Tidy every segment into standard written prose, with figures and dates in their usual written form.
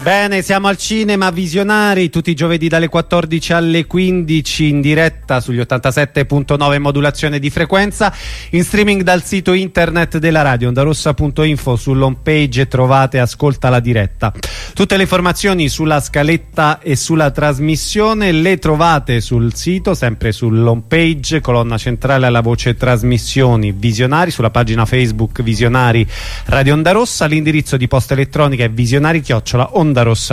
Bene, siamo al Cinema Visionari tutti i giovedì dalle 14 alle 15 in diretta sugli 87.9 modulazione di frequenza, in streaming dal sito internet della radio ondarossa.info. Sull'home page trovate Ascolta la diretta. Tutte le informazioni sulla scaletta e sulla trasmissione le trovate sul sito, sempre sull'home page, colonna centrale alla voce trasmissioni Visionari, sulla pagina Facebook Visionari Radio Onda Rossa. L'indirizzo di posta elettronica è visionari@ondarossa.info.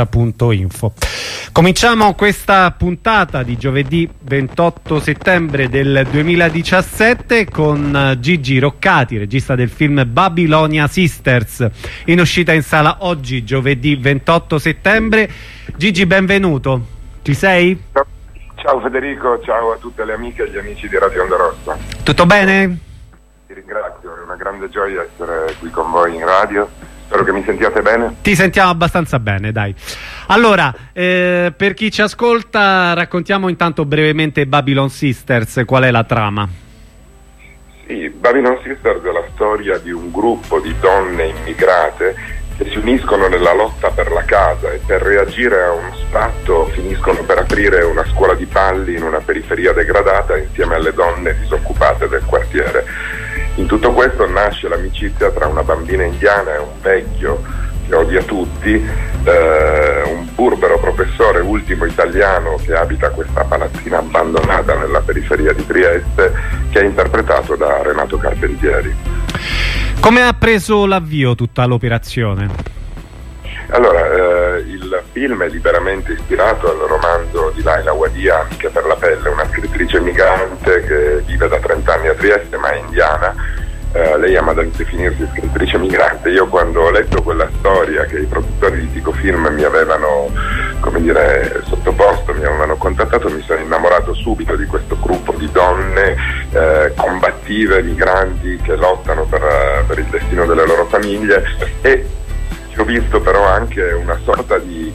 Cominciamo questa puntata di giovedì 28 settembre del 2017 con Gigi Roccati, regista del film Babylonia Sisters, in uscita in sala oggi, giovedì 28 settembre. Gigi, benvenuto. Ci sei? Ciao Federico, ciao a tutte le amiche e gli amici di Radio Onda Rossa. Tutto bene? Ti ringrazio, è una grande gioia essere qui con voi in radio. Spero che mi sentiate bene. Ti sentiamo abbastanza bene, dai. Allora, per chi ci ascolta, raccontiamo intanto brevemente Babylon Sisters, qual è la trama? Sì, Babylon Sisters è la storia di un gruppo di donne immigrate che si uniscono nella lotta per la casa e per reagire a uno sfratto finiscono per aprire una scuola di balli in una periferia degradata insieme alle donne disoccupate del quartiere. In tutto questo nasce l'amicizia tra una bambina indiana e un vecchio che odia tutti, un burbero professore ultimo italiano che abita questa palazzina abbandonata nella periferia di Trieste, che è interpretato da Renato Carpentieri. Come ha preso l'avvio tutta l'operazione? Allora, il film è liberamente ispirato al romanzo di Laila Wadia, Amiche per la pelle, una scrittrice migrante che vive da 30 anni a Trieste ma è indiana. Lei ama definirsi scrittrice migrante. Io quando ho letto quella storia che i produttori di Tico Film mi avevano, come dire, sottoposto, mi avevano contattato, mi sono innamorato subito di questo gruppo di donne combattive, migranti che lottano per il destino delle loro famiglie, e ho visto però anche una sorta di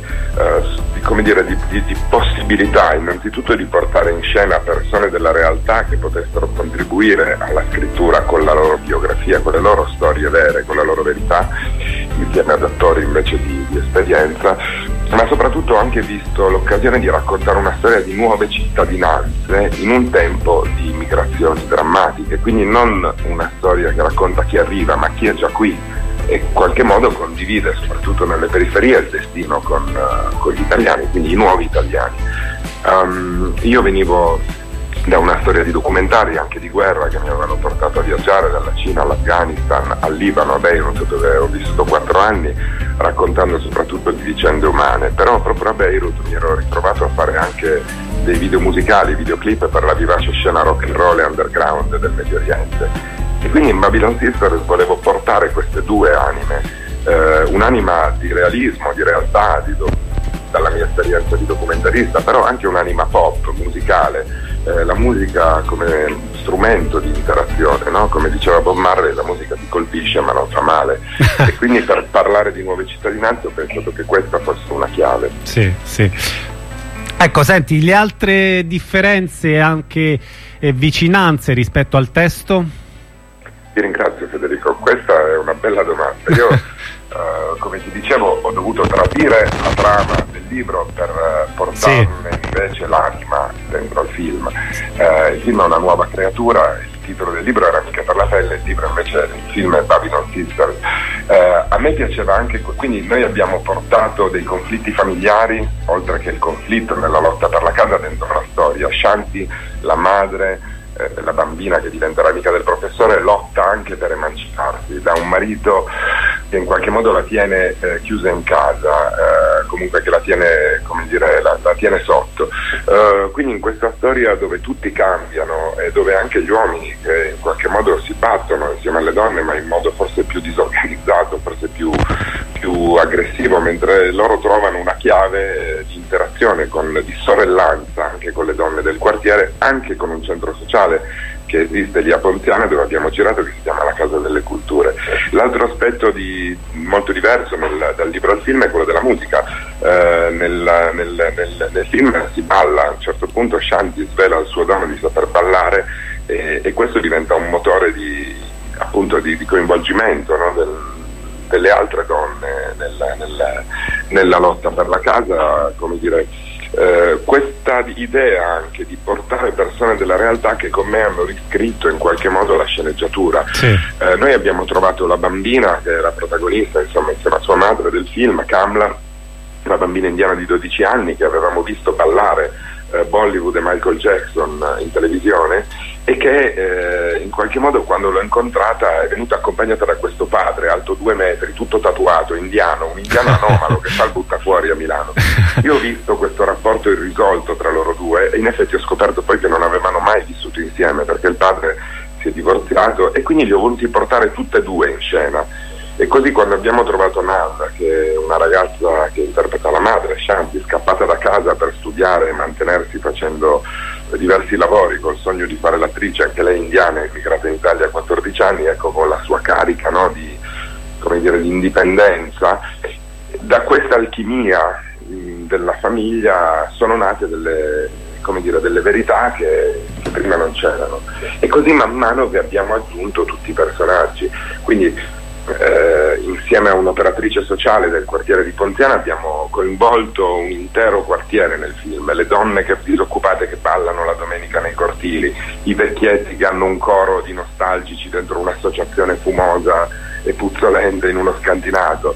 possibilità, innanzitutto di portare in scena persone della realtà che potessero contribuire alla scrittura con la loro biografia, con le loro storie vere, con la loro verità, insieme ad attori invece di esperienza, ma soprattutto ho anche visto l'occasione di raccontare una storia di nuove cittadinanze in un tempo di migrazioni drammatiche, quindi non una storia che racconta chi arriva ma chi è già qui e in qualche modo condivide, soprattutto nelle periferie, il destino con gli italiani, quindi i nuovi italiani. Io venivo da una storia di documentari anche di guerra che mi avevano portato a viaggiare dalla Cina all'Afghanistan, al Libano, a Beirut, dove ho vissuto 4 anni, raccontando soprattutto di vicende umane, però proprio a Beirut mi ero ritrovato a fare anche dei video musicali, videoclip per la vivace scena rock and roll e underground del Medio Oriente. E quindi in Babylon Sisters volevo portare queste due anime, un'anima di realismo, di realtà, dalla mia esperienza di documentarista, però anche un'anima pop, musicale, la musica come strumento di interazione, no? Come diceva Bob Marley, la musica ti colpisce ma non fa male. E quindi per parlare di nuove cittadinanze ho pensato che questa fosse una chiave. Sì, sì. Ecco, senti, le altre differenze e anche vicinanze rispetto al testo? Ti ringrazio Federico, questa è una bella domanda. Io, come ti dicevo, ho dovuto tradire la trama del libro per portarne invece l'anima dentro al film. Il film è una nuova creatura, il titolo del libro era Amiche per la pelle, il libro invece, il film è Babylon Sisters. A me piaceva anche, quindi noi abbiamo portato dei conflitti familiari, oltre che il conflitto nella lotta per la casa, dentro la storia. Shanti, la madre, la bambina che diventerà amica del professore, lotta anche per emanciparsi da un marito che in qualche modo la tiene chiusa in casa, comunque che la tiene, come dire, la tiene sotto. Quindi in questa storia dove tutti cambiano e dove anche gli uomini che in qualche modo si battono insieme alle donne, ma in modo forse più disorganizzato, forse più aggressivo, mentre loro trovano una chiave di interazione, di sorellanza anche con le donne del quartiere, anche con un centro sociale che esiste lì a Ponziana, dove abbiamo girato, che si chiama la Casa delle Culture. L'altro aspetto molto diverso dal libro al film è quello della musica. Nel film si balla, a un certo punto Shanti svela il suo dono di saper ballare e questo diventa un motore di coinvolgimento, no? delle altre donne nella lotta per la casa, come dire, questa idea anche di portare persone della realtà che con me hanno riscritto in qualche modo la sceneggiatura. Sì. Noi abbiamo trovato la bambina che era protagonista, insomma, insieme a sua madre del film, Kamla, una bambina indiana di 12 anni che avevamo visto ballare Bollywood e Michael Jackson in televisione, e che in qualche modo quando l'ho incontrata è venuta accompagnata da questo padre alto 2 metri, tutto tatuato, indiano, un indiano anomalo che fa il buttafuori a Milano. Io ho visto questo rapporto irrisolto tra loro due e in effetti ho scoperto poi che non avevano mai vissuto insieme perché il padre si è divorziato, e quindi li ho voluti portare tutte e due in scena. E così quando abbiamo trovato Nanda, che è una ragazza che interpreta la madre, Shanti, scappata da casa per studiare e mantenersi facendo diversi lavori col sogno di fare l'attrice, anche lei indiana, immigrata in Italia a 14 anni, ecco, con la sua carica, no, di, come dire, di indipendenza, da questa alchimia della famiglia sono nate delle, come dire, delle verità che prima non c'erano, e così man mano vi abbiamo aggiunto tutti i personaggi. Quindi insieme a un'operatrice sociale del quartiere di Ponziano abbiamo coinvolto un intero quartiere nel film, le donne disoccupate che ballano la domenica nei cortili, i vecchietti che hanno un coro di nostalgici dentro un'associazione fumosa e puzzolente in uno scantinato,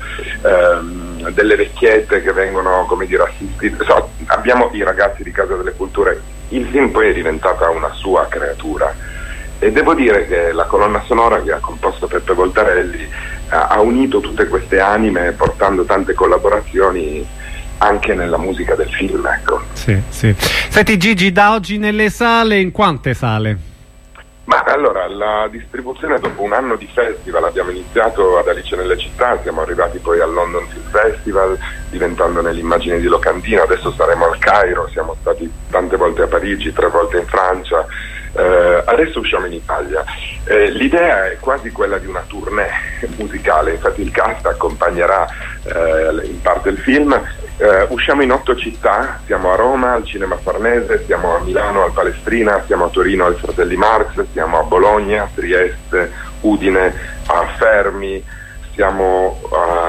delle vecchiette che vengono, come dire, assistite, abbiamo i ragazzi di Casa delle Culture. Il film poi è diventata una sua creatura. E devo dire che la colonna sonora che ha composto Peppe Voltarelli ha unito tutte queste anime, portando tante collaborazioni anche nella musica del film, ecco. Sì, sì. Senti Gigi, da oggi nelle sale, in quante sale? Ma allora, la distribuzione dopo un anno di festival, abbiamo iniziato ad Alice nelle città, siamo arrivati poi al London Film Festival, diventando nell'immagine di locandina, adesso saremo al Cairo, siamo stati tante volte a Parigi, 3 volte in Francia, adesso usciamo in Italia. L'idea è quasi quella di una tournée musicale, infatti il cast accompagnerà in parte il film. Usciamo in 8 città, siamo a Roma al Cinema Farnese, siamo a Milano al Palestrina, siamo a Torino al Fratelli Marx, siamo a Bologna, Trieste, Udine, a Fermi, siamo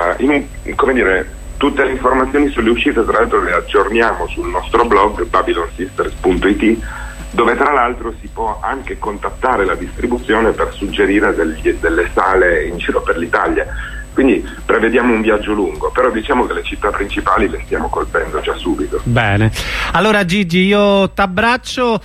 come dire, tutte le informazioni sulle uscite tra l'altro le aggiorniamo sul nostro blog babylonsisters.it, dove tra l'altro si può anche contattare la distribuzione per suggerire delle sale in giro per l'Italia. Quindi prevediamo un viaggio lungo, però diciamo che le città principali le stiamo colpendo già subito. Bene, allora Gigi, io t'abbraccio,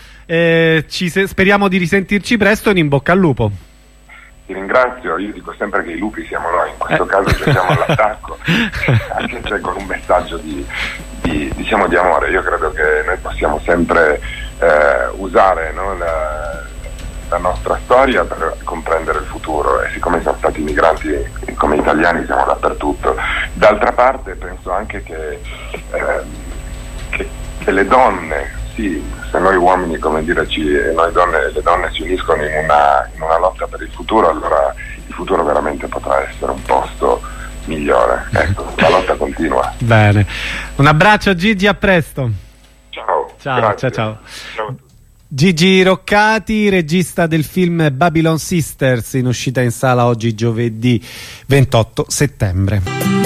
speriamo di risentirci presto e in bocca al lupo. Ti ringrazio, io dico sempre che i lupi siamo noi, in questo caso giochiamo all'attacco, anche se con un messaggio diciamo di amore. Io credo che noi possiamo sempre usare, no, la nostra storia per comprendere il futuro, e siccome siamo stati migranti come italiani siamo dappertutto. D'altra parte penso anche che le donne, sì, se noi uomini, come dire, le donne si uniscono in una lotta per il futuro, allora il futuro veramente potrà essere un posto migliore. Ecco, la lotta continua. Bene, un abbraccio Gigi, a presto. Ciao. Ciao. Ciao. Gigi Roccati, regista del film Babylon Sisters, in uscita in sala oggi giovedì 28 settembre.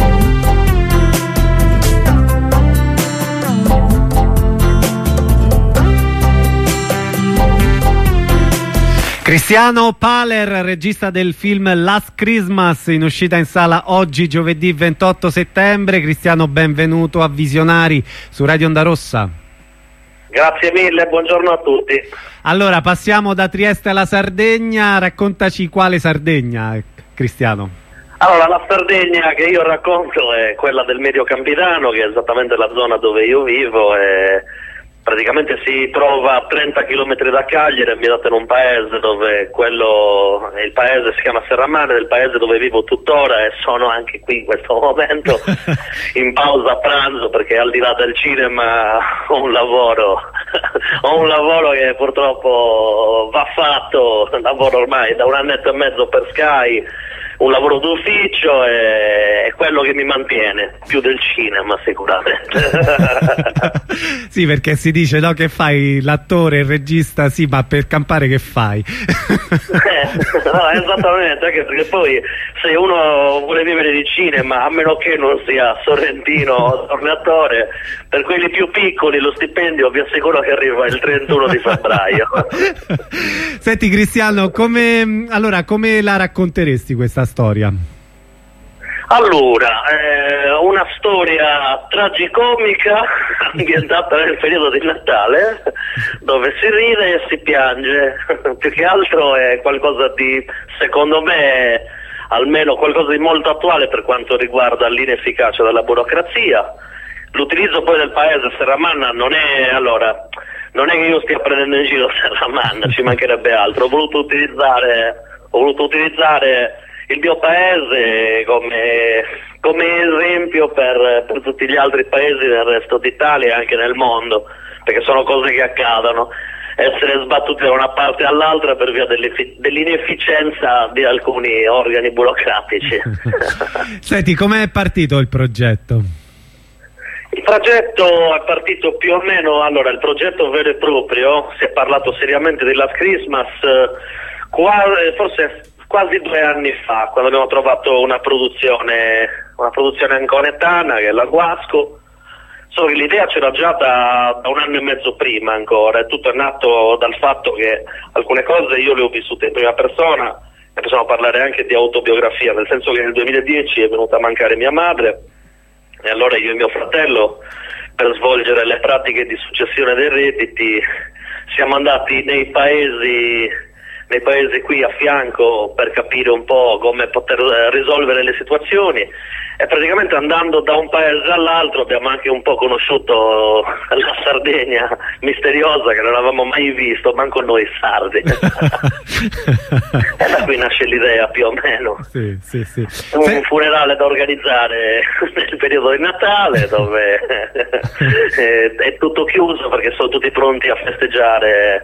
Cristiano Paler, regista del film Last Christmas, in uscita in sala oggi giovedì 28 settembre. Cristiano, benvenuto a Visionari su Radio Onda Rossa. Grazie mille, buongiorno a tutti. Allora, passiamo da Trieste alla Sardegna, raccontaci quale Sardegna, Cristiano. Allora, la Sardegna che io racconto è quella del Medio Campidano, che è esattamente la zona dove io vivo, e praticamente si trova a 30 km da Cagliari, ambientato in un paese dove il paese si chiama Serramare, del paese dove vivo tuttora, e sono anche qui in questo momento in pausa pranzo, perché al di là del cinema ho un lavoro che purtroppo va fatto, lavoro ormai da 1 annetto e mezzo per Sky, un lavoro d'ufficio è quello che mi mantiene, più del cinema sicuramente. Sì, perché si dice, no, che fai l'attore, il regista, sì, ma per campare che fai? No, esattamente, anche perché poi se uno vuole vivere di cinema, a meno che non sia Sorrentino o Tornatore, per quelli più piccoli lo stipendio vi assicuro che arriva il 31 di febbraio. Senti Cristiano, come la racconteresti questa storia? Allora, una storia tragicomica ambientata nel periodo di Natale, dove si ride e si piange. Più che altro è qualcosa di, secondo me, almeno qualcosa di molto attuale per quanto riguarda l'inefficacia della burocrazia. L'utilizzo poi del paese Serramanna non è che io stia prendendo in giro Serramanna, ci mancherebbe altro. Ho voluto utilizzare il mio paese come esempio per tutti gli altri paesi del resto d'Italia e anche nel mondo, perché sono cose che accadono, essere sbattuti da una parte all'altra per via dell'inefficienza di alcuni organi burocratici. Senti, com'è partito il progetto? Il progetto è partito più o meno, allora il progetto vero e proprio, si è parlato seriamente di Last Christmas forse quasi 2 anni fa, quando abbiamo trovato una produzione anconetana che è la Guasco, solo che l'idea c'era già da 1 anno e mezzo prima ancora, e tutto è nato dal fatto che alcune cose io le ho vissute in prima persona e possiamo parlare anche di autobiografia, nel senso che nel 2010 è venuta a mancare mia madre e allora io e mio fratello, per svolgere le pratiche di successione dei redditi, siamo andati nei paesi qui a fianco per capire un po' come poter risolvere le situazioni, e praticamente andando da un paese all'altro abbiamo anche un po' conosciuto la Sardegna misteriosa che non avevamo mai visto, manco noi sardi. E da qui nasce l'idea più o meno. Sì. Un funerale da organizzare nel periodo di Natale, dove è tutto chiuso perché sono tutti pronti a festeggiare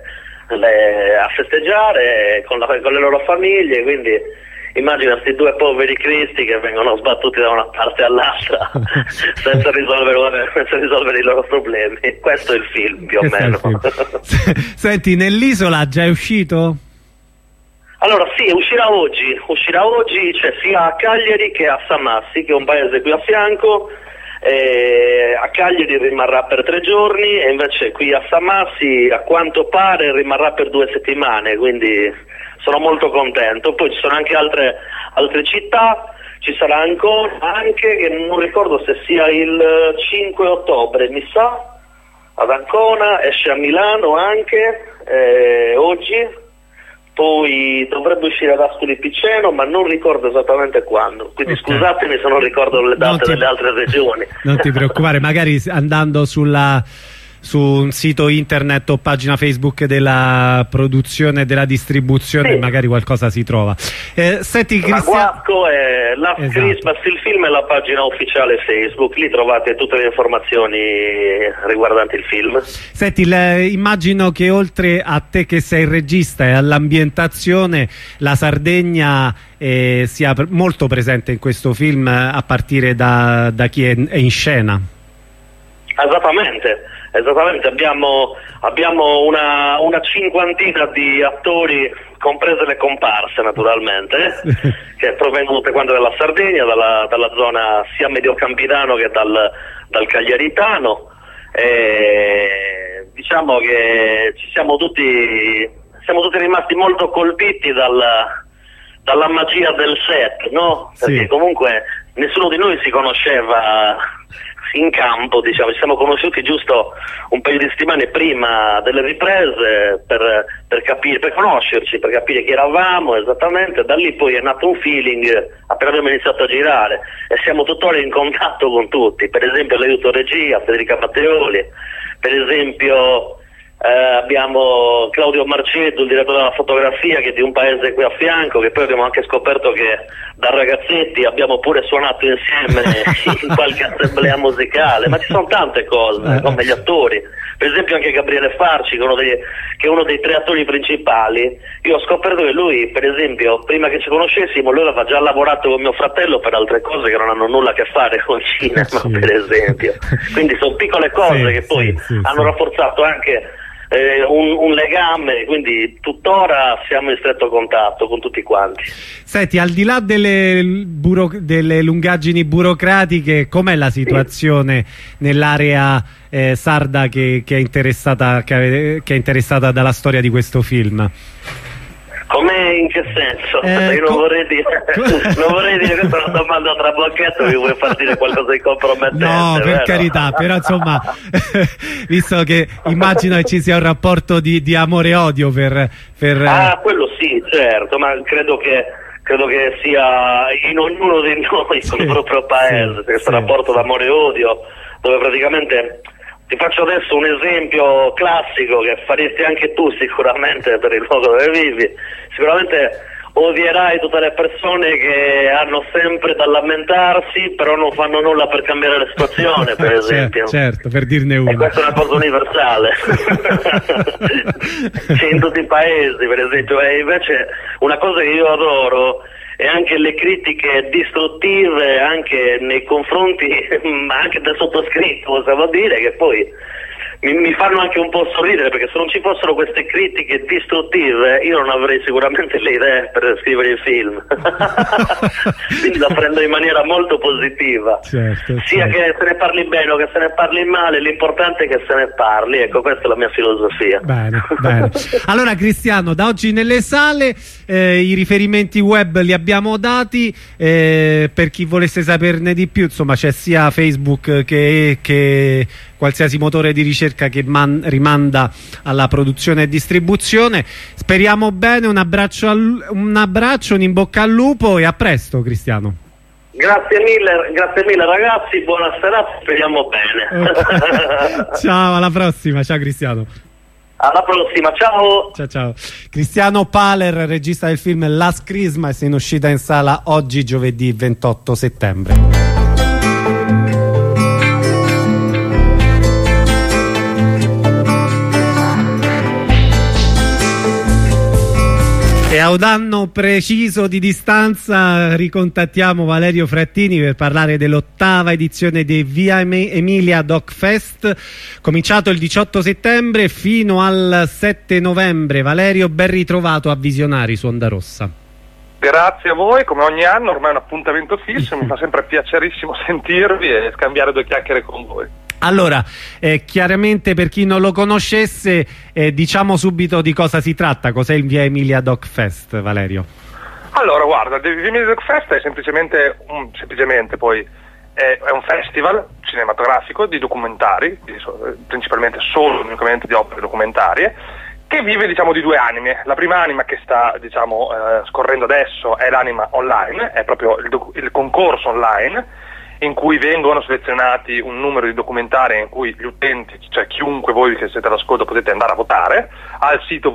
con le loro famiglie, quindi immagina questi 2 poveri cristi che vengono sbattuti da una parte all'altra senza risolvere i loro problemi. Questo è il film più o meno. Senti, nell'isola già è uscito? Allora sì, uscirà oggi, cioè sia a Cagliari che a Samassi, che è un paese qui a fianco. A Cagliari rimarrà per 3 giorni e invece qui a Samassi a quanto pare rimarrà per 2 settimane, quindi sono molto contento. Poi ci sono anche altre città, ci sarà Ancona anche, che non ricordo se sia il 5 ottobre mi sa, ad Ancona, esce a Milano anche oggi. Poi dovrebbe uscire ad Ascoli Piceno, ma non ricordo esattamente quando, quindi okay. Scusatemi se non ricordo le date delle altre regioni. Non ti preoccupare, magari andando su un sito internet o pagina Facebook della produzione e della distribuzione, sì, magari qualcosa si trova. Senti, la Guasco è Last Christmas, il film, è la pagina ufficiale Facebook, lì trovate tutte le informazioni riguardanti il film. Senti, immagino che oltre a te che sei il regista e all'ambientazione, la Sardegna sia molto presente in questo film, a partire da chi è in scena. Esattamente, abbiamo una cinquantina di attori, comprese le comparse naturalmente, che provengono tutte quante dalla Sardegna, dalla zona sia mediocampitano che dal cagliaritano. Diciamo che siamo tutti rimasti molto colpiti dalla magia del set, no? Perché sì, comunque nessuno di noi si conosceva in campo, diciamo, ci siamo conosciuti giusto un paio di settimane prima delle riprese per conoscerci, per capire chi eravamo esattamente. Da lì poi è nato un feeling appena abbiamo iniziato a girare e siamo tuttora in contatto con tutti, per esempio l'aiuto regia Federica Matteoli, per esempio abbiamo Claudio Marcetto, il direttore della fotografia, che è di un paese qui a fianco, che poi abbiamo anche scoperto che da ragazzetti abbiabbio pure suonato insieme in qualche assemblea musicale, ma ci sono tante cose, come gli attori, per esempio anche Gabriele Farci, che è uno dei 3 attori principali. Io ho scoperto che lui, per esempio, prima che ci conoscessimo, lui aveva già lavorato con mio fratello per altre cose che non hanno nulla a che fare con il cinema, per esempio, quindi sono piccole cose che poi hanno rafforzato anche un legame, quindi tuttora siamo in stretto contatto con tutti quanti. Senti, al di là delle lungaggini burocratiche, com'è la situazione nell'area sarda che è interessata dalla storia di questo film? Come, in che senso? Io non vorrei dire questa è una domanda a trabocchetto, mi vuoi far dire qualcosa di compromettente? No, per carità, però insomma, visto che immagino che ci sia un rapporto di amore e odio per... Ah, quello sì, certo, ma credo che sia in ognuno di noi, sul proprio paese, questo rapporto d'amore e odio, dove praticamente... Ti faccio adesso un esempio classico che faresti anche tu sicuramente per il luogo dove vivi. Sicuramente odierai tutte le persone che hanno sempre da lamentarsi, però non fanno nulla per cambiare la situazione, per esempio. Certo, per dirne una. E questa è una cosa universale. C'è in tutti i paesi, per esempio. E invece una cosa che io adoro e anche le critiche distruttive anche nei confronti anche del sottoscritto, possiamo dire, che poi mi fanno anche un po' sorridere, perché se non ci fossero queste critiche distruttive io non avrei sicuramente le idee per scrivere il film. Quindi la prendo in maniera molto positiva, sia che se ne parli bene o che se ne parli male, l'importante è che se ne parli, ecco, questa è la mia filosofia. Bene. Allora Cristiano, da oggi nelle sale i riferimenti web li abbiamo dati, per chi volesse saperne di più, insomma c'è sia Facebook che qualsiasi motore di ricerca che rimanda alla produzione e distribuzione. Speriamo bene, un abbraccio, un in bocca al lupo e a presto Cristiano. Grazie mille ragazzi, buona serata, speriamo bene. Ciao, alla prossima, ciao Cristiano. Alla prossima, ciao. Ciao. Cristiano Paler, regista del film Last Christmas, in uscita in sala oggi giovedì 28 settembre. E a un anno preciso di distanza ricontattiamo Valerio Frattini per parlare dell'8ª edizione di Via Emilia Doc Fest, cominciato il 18 settembre fino al 7 novembre. Valerio, ben ritrovato a Visionari su Onda Rossa. Grazie a voi, come ogni anno, ormai è un appuntamento fisso, mi fa sempre piacerissimo sentirvi e scambiare 2 chiacchiere con voi. Allora, chiaramente per chi non lo conoscesse, diciamo subito di cosa si tratta. Cos'è il Via Emilia Doc Fest, Valerio? Allora, guarda, il Via Emilia Doc Fest è semplicemente poi è un festival cinematografico di documentari, principalmente solo unicamente di opere documentarie, che vive di 2 anime. La prima anima che sta scorrendo adesso è l'anima online, è proprio il concorso online, in cui vengono selezionati un numero di documentari in cui gli utenti, cioè chiunque voi che siete all'ascolto, potete andare a votare al sito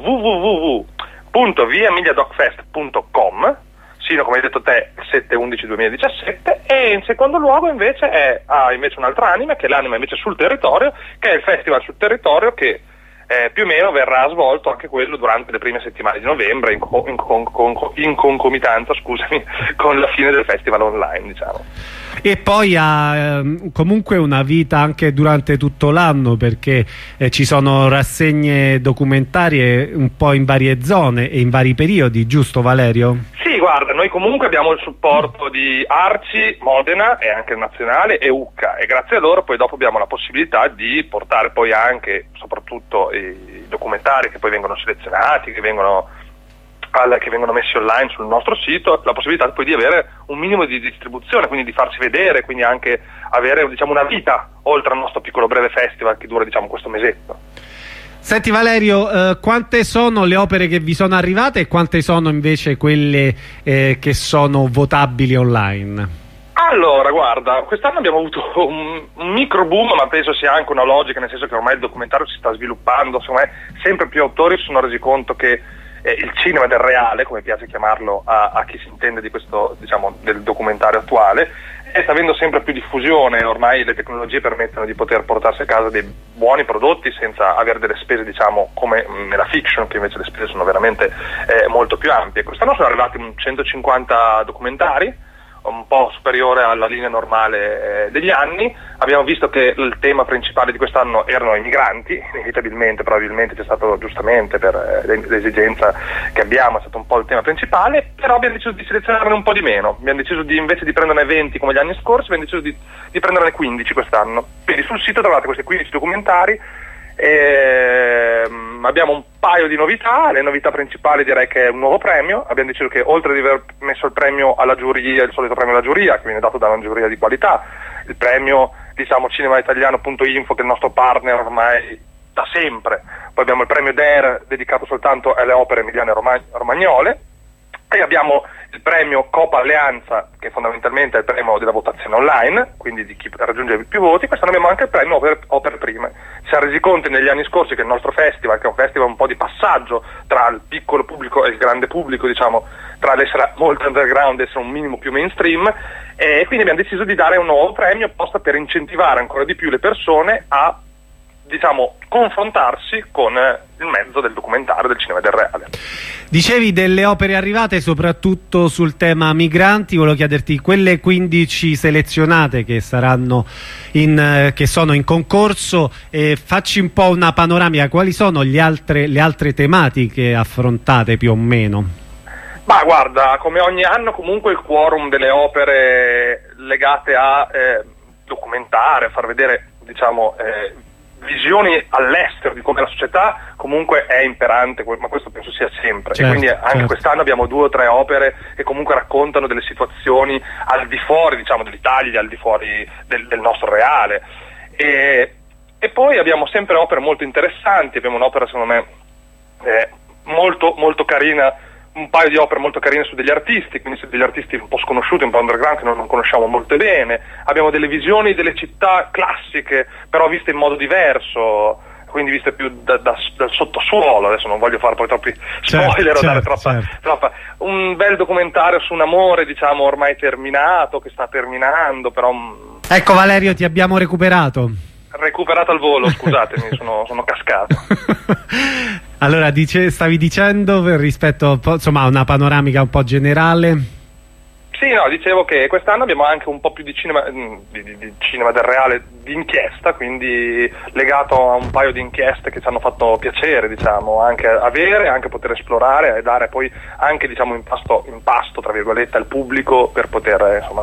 www.viaemiliadocfest.com sino, come hai detto te, il 7/11/2017. E in secondo luogo invece ha un'altra anima, che è l'anima invece sul territorio, che è il festival sul territorio, che più o meno verrà svolto anche quello durante le prime settimane di novembre in concomitanza, con la fine del festival online, diciamo. E poi ha comunque una vita anche durante tutto l'anno, perché ci sono rassegne documentarie un po' in varie zone e in vari periodi, giusto Valerio? Sì, guarda, noi comunque abbiamo il supporto di Arci, Modena e anche Nazionale e UCCA, e grazie a loro poi dopo abbiamo la possibilità di portare poi anche, soprattutto i documentari che poi vengono selezionati, che vengono messi online sul nostro sito, la possibilità poi di avere un minimo di distribuzione, quindi di farsi vedere, quindi anche avere una vita oltre al nostro piccolo breve festival che dura questo mesetto. Senti Valerio, quante sono le opere che vi sono arrivate e quante sono invece quelle che sono votabili online? Allora, guarda, quest'anno abbiamo avuto un micro boom, ma penso sia anche una logica, nel senso che ormai il documentario si sta sviluppando, secondo me sempre più autori si sono resi conto che il cinema del reale, come piace chiamarlo a chi si intende di questo, diciamo, del documentario attuale, sta avendo sempre più diffusione. Ormai le tecnologie permettono di poter portarsi a casa dei buoni prodotti senza avere delle spese, diciamo, come nella fiction, che invece le spese sono veramente molto più ampie. Quest'anno sono arrivati 150 documentari, un po' superiore alla linea normale degli anni. Abbiamo visto che il tema principale di quest'anno erano i migranti, inevitabilmente, probabilmente c'è stato, giustamente per l'esigenza che abbiamo, è stato un po' il tema principale, però abbiamo deciso di selezionarne un po' di meno. Abbiamo deciso invece di prenderne 20 come gli anni scorsi, abbiamo deciso di prenderne 15 quest'anno. Quindi sul sito trovate questi 15 documentari. Abbiamo un paio di novità. Le novità principali direi che è un nuovo premio. Abbiamo deciso che, oltre ad aver messo il premio alla giuria, il solito premio alla giuria che viene dato da una giuria di qualità, il premio, diciamo, cinemaitaliano.info, che è il nostro partner ormai da sempre, poi abbiamo il premio DER dedicato soltanto alle opere emiliane romagnole, e abbiamo il premio Copa Alleanza, che fondamentalmente è il premio della votazione online, quindi di chi raggiunge più voti. Quest'anno abbiamo anche il premio Opere Prime. Si è resi conto negli anni scorsi che il nostro festival, che è un festival un po' di passaggio tra il piccolo pubblico e il grande pubblico, diciamo, tra l'essere molto underground e essere un minimo più mainstream, e quindi abbiamo deciso di dare un nuovo premio apposta per incentivare ancora di più le persone a, diciamo, confrontarsi con il mezzo del documentario, del cinema del reale. Dicevi delle opere arrivate soprattutto sul tema migranti. Volevo chiederti, quelle 15 selezionate che saranno che sono in concorso, facci un po' una panoramica, quali sono le altre tematiche affrontate più o meno? Ma guarda, come ogni anno comunque il quorum delle opere legate a documentare, a far vedere, diciamo, visioni all'estero di come la società comunque è imperante, ma questo penso sia sempre. Certo, e quindi anche quest'anno abbiamo 2 o 3 opere che comunque raccontano delle situazioni al di fuori, diciamo, dell'Italia, al di fuori del nostro reale, e poi abbiamo sempre opere molto interessanti. Abbiamo un'opera, secondo me, molto molto carina, un paio di opere molto carine su degli artisti, quindi su degli artisti un po' sconosciuti, un po' underground, che non conosciamo molto bene. Abbiamo delle visioni delle città classiche, però viste in modo diverso, quindi viste più dal sottosuolo. Adesso non voglio fare poi troppi spoiler o dare troppa. Un bel documentario su un amore, diciamo, ormai terminato, che sta terminando, però... Ecco Valerio, ti abbiamo recuperato al volo, scusatemi, sono cascato. Allora, stavi dicendo rispetto insomma, a una panoramica un po' generale? Sì, no, dicevo che quest'anno abbiamo anche un po' più di cinema, di cinema del reale, di inchiesta, quindi legato a un paio di inchieste che ci hanno fatto piacere, diciamo, anche avere, anche poter esplorare e dare poi anche, diciamo, impasto tra virgolette al pubblico per poter, insomma,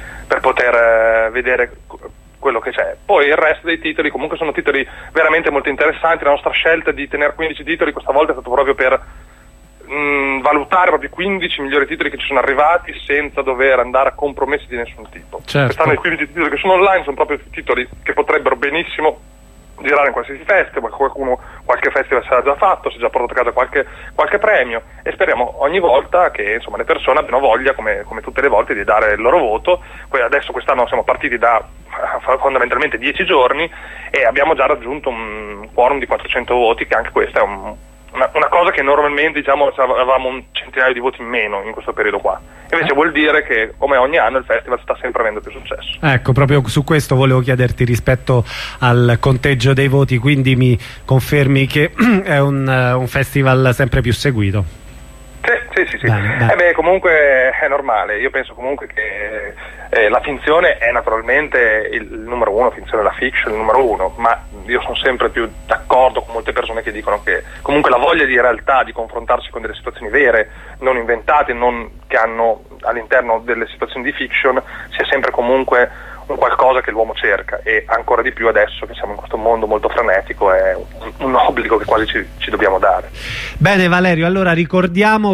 vedere quello che c'è. Poi il resto dei titoli comunque sono titoli veramente molto interessanti. La nostra scelta di tenere 15 titoli questa volta è stato proprio per valutare proprio i 15 migliori titoli che ci sono arrivati senza dover andare a compromessi di nessun tipo. Certo. Quest'anno i 15 titoli che sono online sono proprio titoli che potrebbero benissimo girare in qualsiasi festival. Qualche festival si è già fatto, si è già portato a casa qualche premio, e speriamo ogni volta che, insomma, le persone abbiano voglia, come tutte le volte, di dare il loro voto. Adesso quest'anno siamo partiti da fondamentalmente 10 giorni e abbiamo già raggiunto un quorum di 400 voti, che anche questa è una cosa che normalmente, diciamo, avevamo un centinaio di voti in meno in questo periodo qua. Invece vuol dire che, come ogni anno, il festival sta sempre avendo più successo. Ecco, proprio su questo volevo chiederti rispetto al conteggio dei voti, quindi mi confermi che è un festival sempre più seguito? Sì. Bene. Comunque è normale. Io penso comunque che la finzione è naturalmente il numero uno, finzione è la fiction il numero uno, ma io sono sempre più d'accordo con molte persone che dicono che comunque la voglia di realtà, di confrontarsi con delle situazioni vere, non inventate, non che hanno all'interno delle situazioni di fiction, sia sempre comunque un qualcosa che l'uomo cerca, e ancora di più adesso che siamo in questo mondo molto frenetico è un obbligo che quasi ci dobbiamo dare. Bene Valerio, allora ricordiamo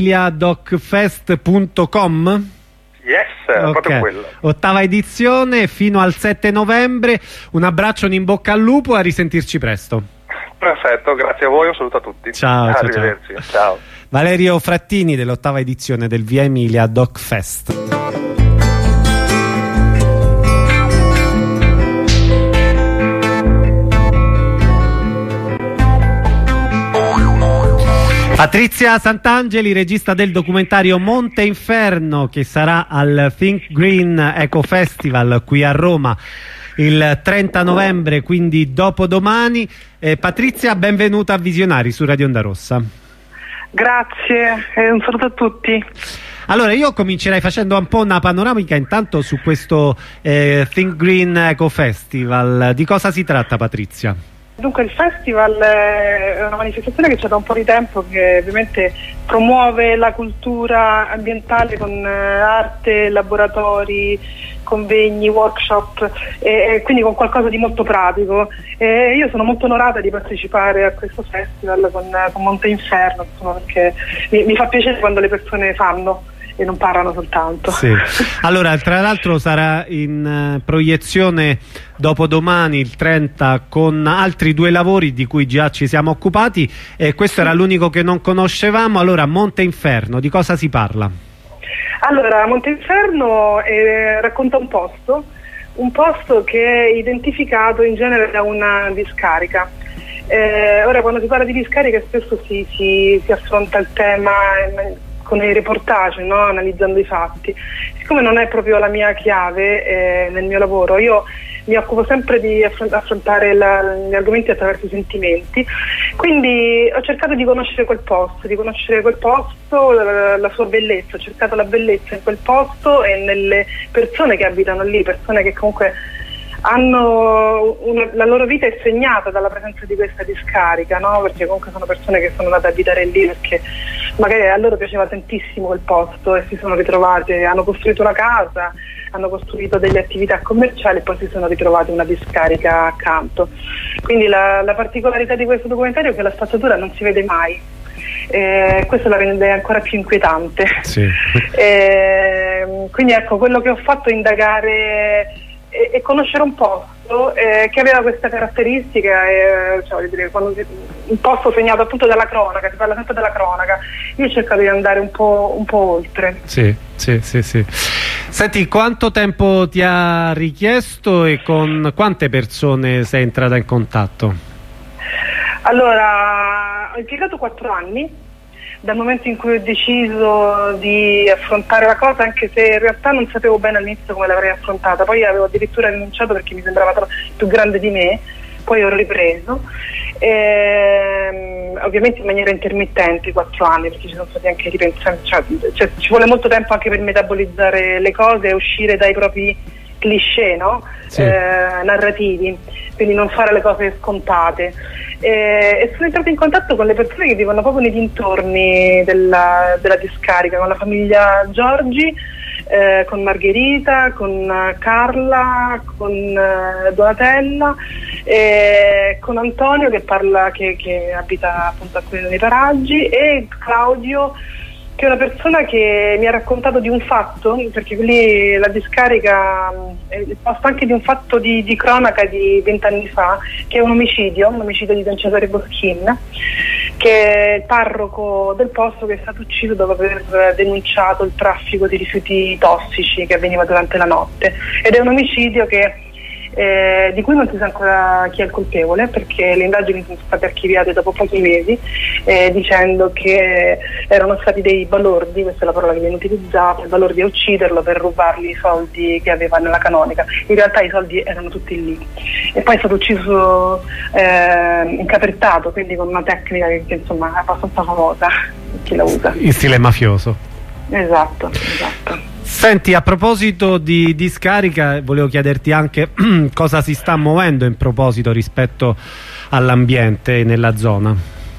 viaemilia.docfest.com? Yes, okay. Proprio quello. 8ª edizione fino al 7 novembre. Un abbraccio, un in bocca al lupo, a risentirci presto. Perfetto, grazie a voi, un saluto a tutti. Ciao. Arrivederci. Ciao. Valerio Frattini dell'8ª edizione del Via Emilia Doc Fest. Patrizia Sant'Angeli, regista del documentario Monte Inferno, che sarà al Think Green Eco Festival qui a Roma il 30 novembre, quindi dopodomani. Patrizia, benvenuta a Visionari su Radio Onda Rossa. Grazie e un saluto a tutti. Allora, io comincerei facendo un po' una panoramica intanto su questo Think Green Eco Festival. Di cosa si tratta, Patrizia? Dunque, il festival è una manifestazione che c'è da un po' di tempo, che ovviamente promuove la cultura ambientale con arte, laboratori, convegni, workshop, e quindi con qualcosa di molto pratico. Io sono molto onorata di partecipare a questo festival con Monte Inferno, insomma, perché mi fa piacere quando le persone fanno e non parlano soltanto. Sì. Allora, tra l'altro sarà in proiezione dopodomani, il 30, con altri 2 lavori di cui già ci siamo occupati, e questo era l'unico che non conoscevamo. Allora, Monte Inferno, di cosa si parla? Allora, Monte Inferno racconta un posto che è identificato in genere da una discarica. Ora, quando si parla di discarica spesso si affronta il tema con i reportage, no? Analizzando i fatti. Siccome non è proprio la mia chiave nel mio lavoro, io mi occupo sempre di affrontare gli argomenti attraverso i sentimenti, quindi ho cercato di conoscere quel posto, la sua bellezza, ho cercato la bellezza in quel posto e nelle persone che abitano lì, persone che comunque hanno la loro vita è segnata dalla presenza di questa discarica, no? Perché comunque sono persone che sono andate a abitare lì perché magari a loro piaceva tantissimo quel posto e si sono ritrovate, hanno costruito una casa, hanno costruito delle attività commerciali e poi si sono ritrovate una discarica accanto. Quindi la particolarità di questo documentario è che la spazzatura non si vede mai. Questo la rende ancora più inquietante. Sì. Quindi ecco, quello che ho fatto è indagare e conoscere un posto che aveva questa caratteristica, cioè, un posto segnato appunto dalla cronaca, si parla sempre della cronaca. Io ho cercato di andare un po' oltre. Sì. Senti, quanto tempo ti ha richiesto e con quante persone sei entrata in contatto? Allora, ho impiegato 4 anni dal momento in cui ho deciso di affrontare la cosa, anche se in realtà non sapevo bene all'inizio come l'avrei affrontata. Poi avevo addirittura rinunciato perché mi sembrava più grande di me, poi ho ripreso, ovviamente in maniera intermittente, 4 anni, perché ci sono stati anche ripensamenti, cioè, ci vuole molto tempo anche per metabolizzare le cose e uscire dai propri cliché, no? Sì. Narrativi, quindi non fare le cose scontate. E sono entrata in contatto con le persone che vivono proprio nei dintorni della discarica, con la famiglia Giorgi, con Margherita, con Carla, con Donatella, con Antonio che abita appunto qui nei paraggi, e Claudio, che è una persona che mi ha raccontato di un fatto, perché lì la discarica è il posto anche di un fatto di cronaca di 20 anni fa, che è un omicidio di Don Cesare Boschin, che è il parroco del posto, che è stato ucciso dopo aver denunciato il traffico di rifiuti tossici che avveniva durante la notte, ed è un omicidio di cui non si sa ancora chi è il colpevole, perché le indagini sono state archiviate dopo pochi mesi, dicendo che erano stati dei balordi, questa è la parola che viene utilizzata, balordi a ucciderlo per rubargli i soldi che aveva nella canonica. In realtà i soldi erano tutti lì, e poi è stato ucciso incapettato, quindi con una tecnica che insomma è abbastanza famosa, chi la usa, in stile mafioso. Esatto. Senti, a proposito di discarica, volevo chiederti anche cosa si sta muovendo in proposito rispetto all'ambiente nella zona.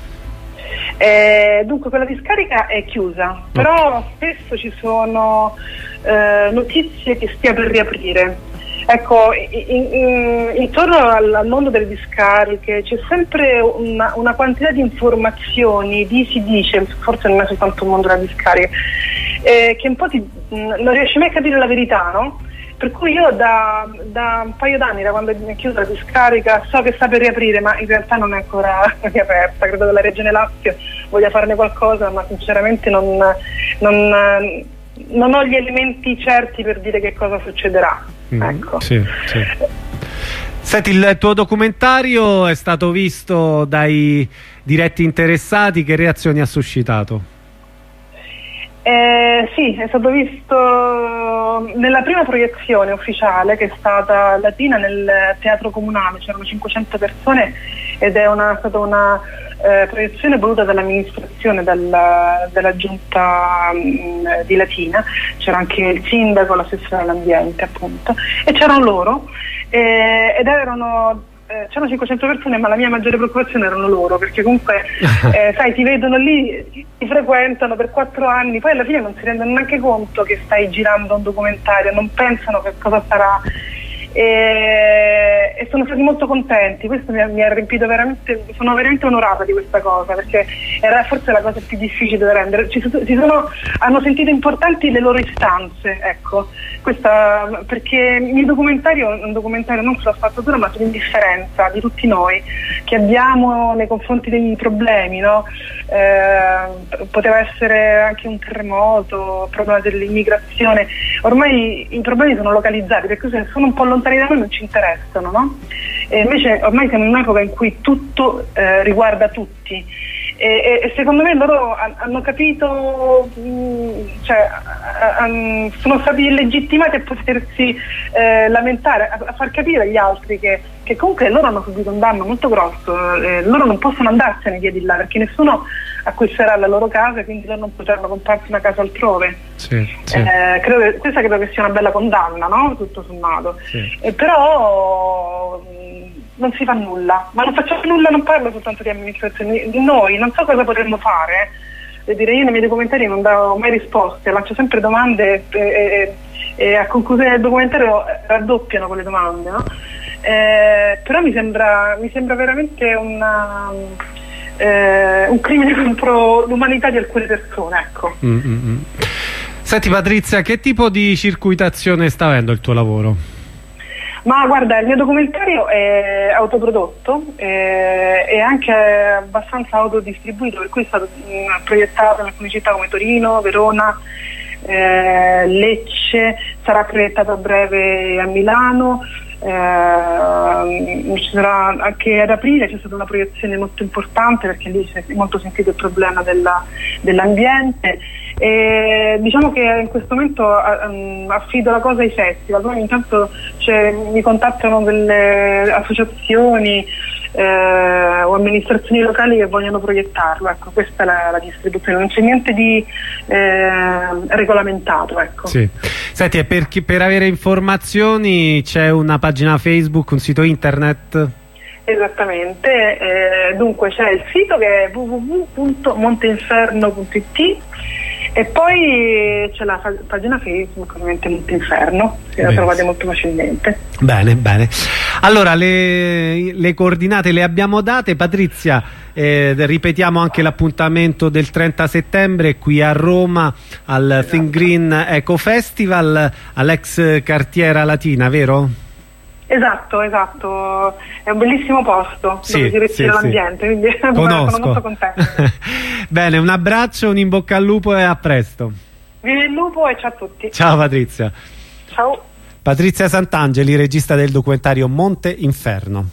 Dunque, quella discarica è chiusa, però spesso ci sono notizie che stia per riaprire. Ecco, intorno al mondo delle discariche c'è sempre una quantità di informazioni, si dice, forse non è soltanto un mondo della discarica, che un po' non riesce mai a capire la verità, no? Per cui io da un paio d'anni, da quando è chiusa la discarica, so che sta per riaprire, ma in realtà non è ancora riaperta. Credo che la Regione Lazio voglia farne qualcosa, ma sinceramente non ho gli elementi certi per dire che cosa succederà. Ecco. Sì. Senti, il tuo documentario è stato visto dai diretti interessati, che reazioni ha suscitato? Sì, è stato visto nella prima proiezione ufficiale, che è stata Latina nel Teatro Comunale, c'erano 500 persone ed è stata una proiezione voluta dall'amministrazione, della giunta di Latina. C'era anche il sindaco, l'assessore all'ambiente appunto, e c'erano loro ed c'erano 500 persone, ma la mia maggiore preoccupazione erano loro, perché comunque sai, ti vedono lì, ti frequentano per 4 anni, poi alla fine non si rendono neanche conto che stai girando un documentario, non pensano che cosa sarà, e sono stati molto contenti. Questo mi ha riempito veramente, sono veramente onorata di questa cosa, perché era forse la cosa più difficile da rendere. Hanno sentito importanti le loro istanze, ecco, perché il mio documentario è un documentario non sulla spazzatura, ma sull'indifferenza di tutti noi che abbiamo nei confronti dei problemi, no? Poteva essere anche un terremoto, il problema dell'immigrazione. Ormai i problemi sono localizzati, perché se sono un po' lontani da noi non ci interessano, no? E invece ormai siamo in un'epoca in cui tutto riguarda tutti, e secondo me loro hanno capito, sono stati legittimati a potersi lamentare, a far capire agli altri che comunque loro hanno subito un danno molto grosso, loro non possono andarsene via di là, perché nessuno acquisterà la loro casa, quindi loro non potranno comprarsi una casa altrove. Sì. Questa credo che sia una bella condanna, no? Tutto sommato. Sì. Però non si fa nulla, ma non facciamo nulla, non parlo soltanto di amministrazione, di noi, non so cosa potremmo fare. Io nei miei documentari non do mai risposte, lancio sempre domande e a conclusione del documentario raddoppiano quelle domande, no? Però mi sembra veramente un crimine contro l'umanità di alcune persone, ecco. Senti Patrizia, che tipo di circuitazione sta avendo il tuo lavoro? Ma guarda, il mio documentario è autoprodotto e anche abbastanza autodistribuito, per cui è stato proiettato in alcune città come Torino, Verona, Lecce, sarà proiettato a breve a Milano. Ci sarà anche ad aprile, c'è stata una proiezione molto importante, perché lì si è molto sentito il problema dell'ambiente, e diciamo che in questo momento affido la cosa ai festival. Poi intanto mi contattano delle associazioni o amministrazioni locali che vogliono proiettarlo, ecco, questa è la distribuzione, non c'è niente di regolamentato, ecco. Sì. Senti, e per avere informazioni c'è una pagina Facebook, un sito internet? Esattamente, dunque c'è il sito che è www.monteinferno.it e poi c'è la pagina Facebook, ovviamente Monteinferno, che la trovate molto facilmente. Bene, bene. Allora, le coordinate le abbiamo date. Patrizia, ripetiamo anche l'appuntamento del 30 settembre qui a Roma al Think Green Eco Festival, all'ex Cartiera Latina, vero? Esatto, è un bellissimo posto dove si respira l'ambiente, quindi sono molto contenta. Bene, un abbraccio, un in bocca al lupo e a presto. Viva il lupo e ciao a tutti. Ciao Patrizia. Ciao. Patrizia Sant'Angeli, regista del documentario Monte Inferno.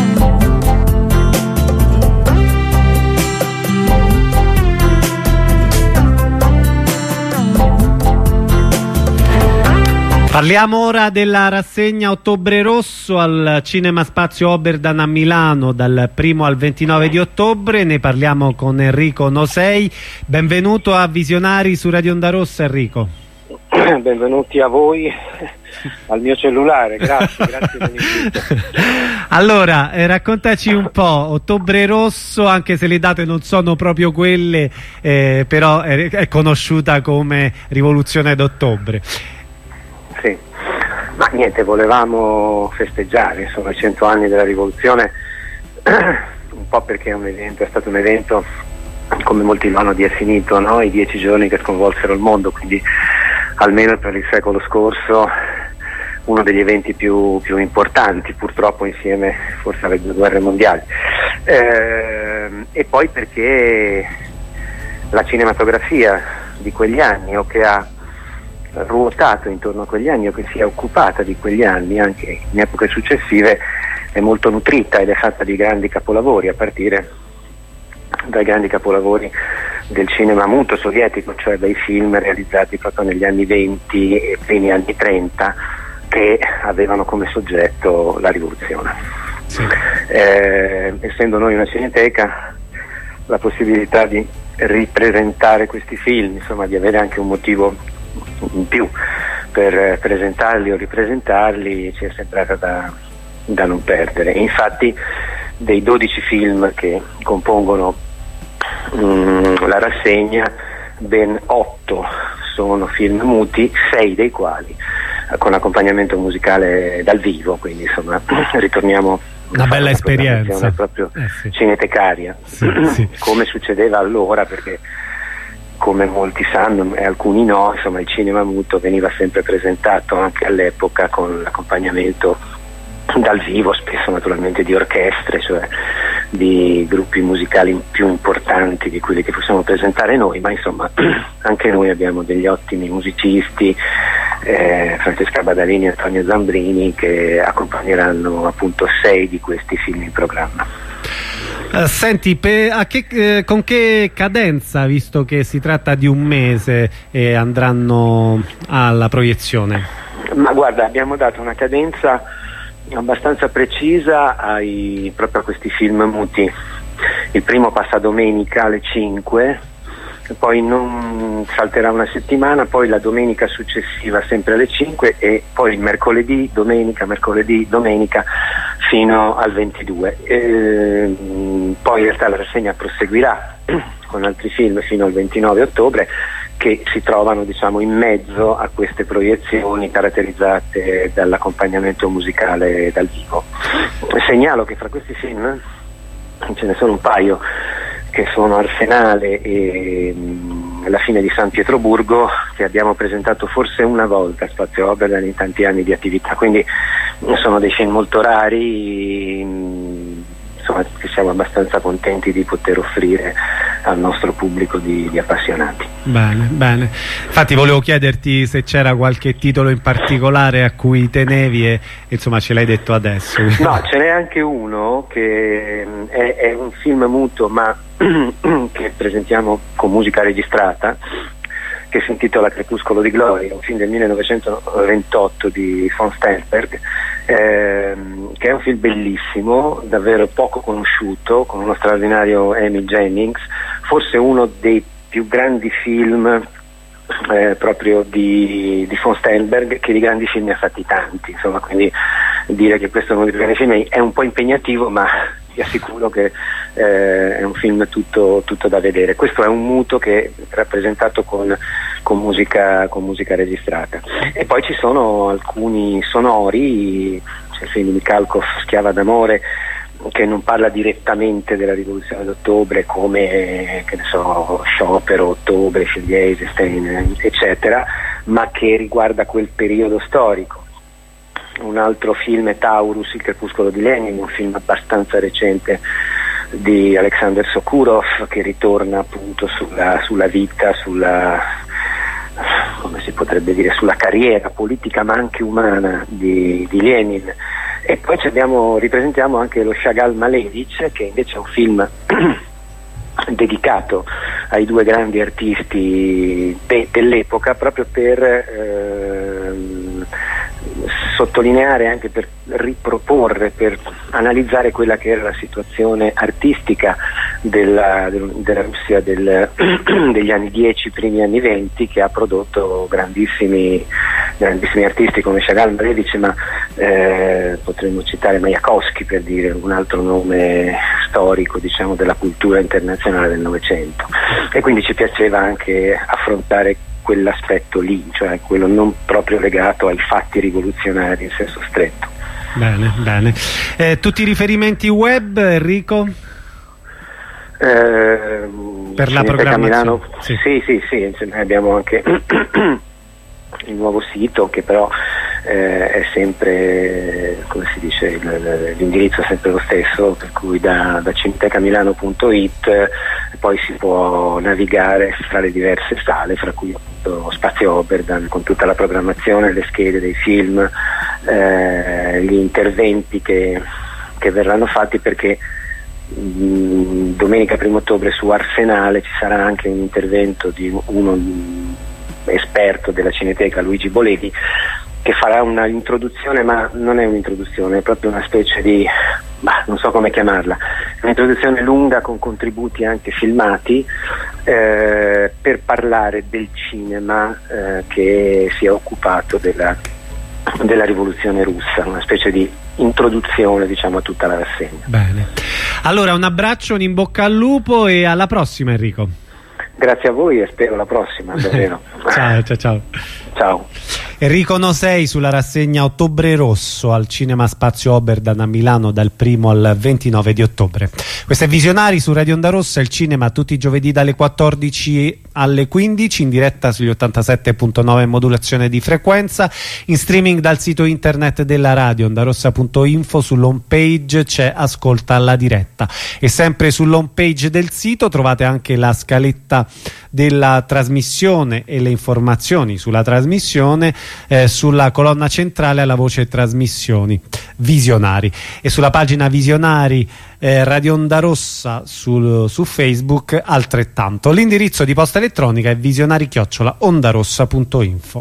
Parliamo ora della rassegna Ottobre Rosso al Cinema Spazio Oberdan a Milano dal 1 al 29 di ottobre. Ne parliamo con Enrico Nosei. Benvenuto a Visionari su Radio Onda Rossa, Enrico. Benvenuti a voi al mio cellulare, grazie per l'invito. Allora, raccontaci un po', Ottobre Rosso, anche se le date non sono proprio quelle, però è conosciuta come Rivoluzione d'Ottobre. Sì, ma niente, volevamo festeggiare insomma i 100 anni della rivoluzione, un po' perché è stato un evento, come molti lo hanno definito, no? I 10 giorni che sconvolsero il mondo, quindi almeno per il secolo scorso uno degli eventi più importanti, purtroppo insieme forse alle 2 guerre mondiali, e poi perché la cinematografia di quegli anni, o che ha ruotato intorno a quegli anni, o che si è occupata di quegli anni anche in epoche successive, è molto nutrita ed è fatta di grandi capolavori, a partire dai grandi capolavori del cinema muto sovietico, cioè dai film realizzati proprio negli anni 20 e primi anni 30 che avevano come soggetto la rivoluzione. Sì. Essendo noi una cineteca, la possibilità di ripresentare questi film, insomma di avere anche un motivo in più per presentarli o ripresentarli, ci è sembrata da non perdere. Infatti dei 12 film che compongono la rassegna, ben 8 sono film muti, 6 dei quali con accompagnamento musicale dal vivo, quindi insomma ritorniamo una bella esperienza proprio cinetecaria, sì. Come succedeva allora, perché come molti sanno e alcuni no, insomma il cinema muto veniva sempre presentato anche all'epoca con l'accompagnamento dal vivo, spesso naturalmente di orchestre, cioè di gruppi musicali più importanti di quelli che possiamo presentare noi, ma insomma anche noi abbiamo degli ottimi musicisti, Francesca Badalini e Antonio Zambrini, che accompagneranno appunto 6 di questi film in programma. Senti, con che cadenza, visto che si tratta di un mese, andranno alla proiezione? Ma guarda, abbiamo dato una cadenza abbastanza precisa proprio a questi film muti. Il primo passa domenica alle 5, poi non salterà una settimana, poi la domenica successiva sempre alle 5 e poi mercoledì, domenica fino al 22. Poi in realtà la rassegna proseguirà con altri film fino al 29 ottobre che si trovano, diciamo, in mezzo a queste proiezioni caratterizzate dall'accompagnamento musicale dal vivo. Segnalo che fra questi film ce ne sono un paio che sono Arsenale e La fine di San Pietroburgo, che abbiamo presentato forse una volta a Spazio Oberdan in tanti anni di attività, quindi sono dei film molto rari, insomma, che siamo abbastanza contenti di poter offrire al nostro pubblico di appassionati. Bene. Infatti volevo chiederti se c'era qualche titolo in particolare a cui tenevi e insomma ce l'hai detto adesso. No, ce n'è anche uno che è un film muto ma che presentiamo con musica registrata, che si intitola Crepuscolo di Gloria, un film del 1928 di von Sternberg, che è un film bellissimo, davvero poco conosciuto, con uno straordinario Amy Jennings, forse uno dei più grandi film proprio di von Sternberg, che di grandi film ne ha fatti tanti, insomma, quindi dire che questo è uno dei più grandi film è un po' impegnativo, ma vi assicuro che è un film tutto da vedere. Questo è un muto che è rappresentato con musica registrata. E poi ci sono alcuni sonori, c'è il film di Mikhalkov, Schiava d'amore, che non parla direttamente della rivoluzione d'ottobre come, che ne so, Sciopero, Ottobre, Figli Eisenstein, eccetera, ma che riguarda quel periodo storico. Un altro film è Taurus, Il crepuscolo di Lenin, un film abbastanza recente di Alexander Sokurov, che ritorna appunto sulla vita, come si potrebbe dire, sulla carriera politica ma anche umana di Lenin. E poi ripresentiamo anche lo Chagall Malevich, che invece è un film dedicato ai due grandi artisti dell'epoca, proprio per sottolineare, anche per riproporre, per analizzare quella che era la situazione artistica della Russia degli anni 10, primi anni 20, che ha prodotto grandissimi artisti come Chagall Malevich, ma potremmo citare Majakovskij, per dire un altro nome storico, diciamo, della cultura internazionale del Novecento. E quindi ci piaceva anche affrontare quell'aspetto lì, cioè quello non proprio legato ai fatti rivoluzionari in senso stretto. Bene. Tutti i riferimenti web, Enrico? Per la programmazione? Milano, sì, abbiamo anche il nuovo sito, che però è sempre, come si dice, l'indirizzo è sempre lo stesso, per cui da cinetecamilano.it poi si può navigare fra le diverse sale, fra cui appunto Spazio Oberdan, con tutta la programmazione, le schede dei film, gli interventi che che verranno fatti, perché domenica 1 ottobre su Arsenale ci sarà anche un intervento di uno esperto della Cineteca, Luigi Boleghi, che farà una introduzione, ma non è un'introduzione, è proprio una specie di, non so come chiamarla, un'introduzione lunga con contributi anche filmati, per parlare del cinema che si è occupato della rivoluzione russa, una specie di introduzione, diciamo, a tutta la rassegna. Bene, allora un abbraccio, un in bocca al lupo e alla prossima, Enrico. Grazie a voi e spero alla prossima, davvero. Ciao. Ciao. Enrico Nosei sulla rassegna Ottobre Rosso al Cinema Spazio Oberdan a Milano dal 1 al 29 di ottobre. Questo è Visionari su Radio Onda Rossa, il cinema tutti i giovedì dalle 14 alle 15 in diretta sugli 87.9 modulazione di frequenza, in streaming dal sito internet della radio ondarossa.info. Sull'home page c'è Ascolta alla diretta e sempre sull'home page del sito trovate anche la scaletta della trasmissione e le informazioni sulla trasmissione, sulla colonna centrale alla voce trasmissioni Visionari, e sulla pagina Visionari Radio Onda Rossa su Facebook altrettanto. L'indirizzo di posta elettronica è visionari@ondarossa.info.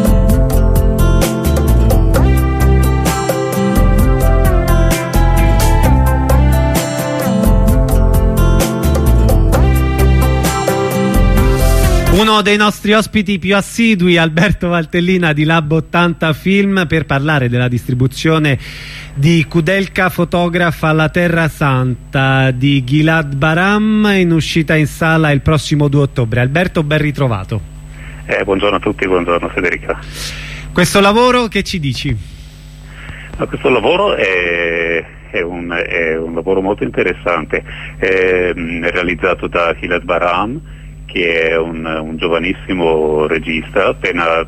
Uno dei nostri ospiti più assidui, Alberto Valtellina di Lab 80 Film, per parlare della distribuzione di Kudelka Fotografa La Terra Santa di Gilad Baram, in uscita in sala il prossimo 2 ottobre. Alberto, ben ritrovato. Buongiorno a tutti, buongiorno Federica. Questo lavoro che ci dici? Questo lavoro è un lavoro molto interessante, è realizzato da Gilad Baram, che è un giovanissimo regista, appena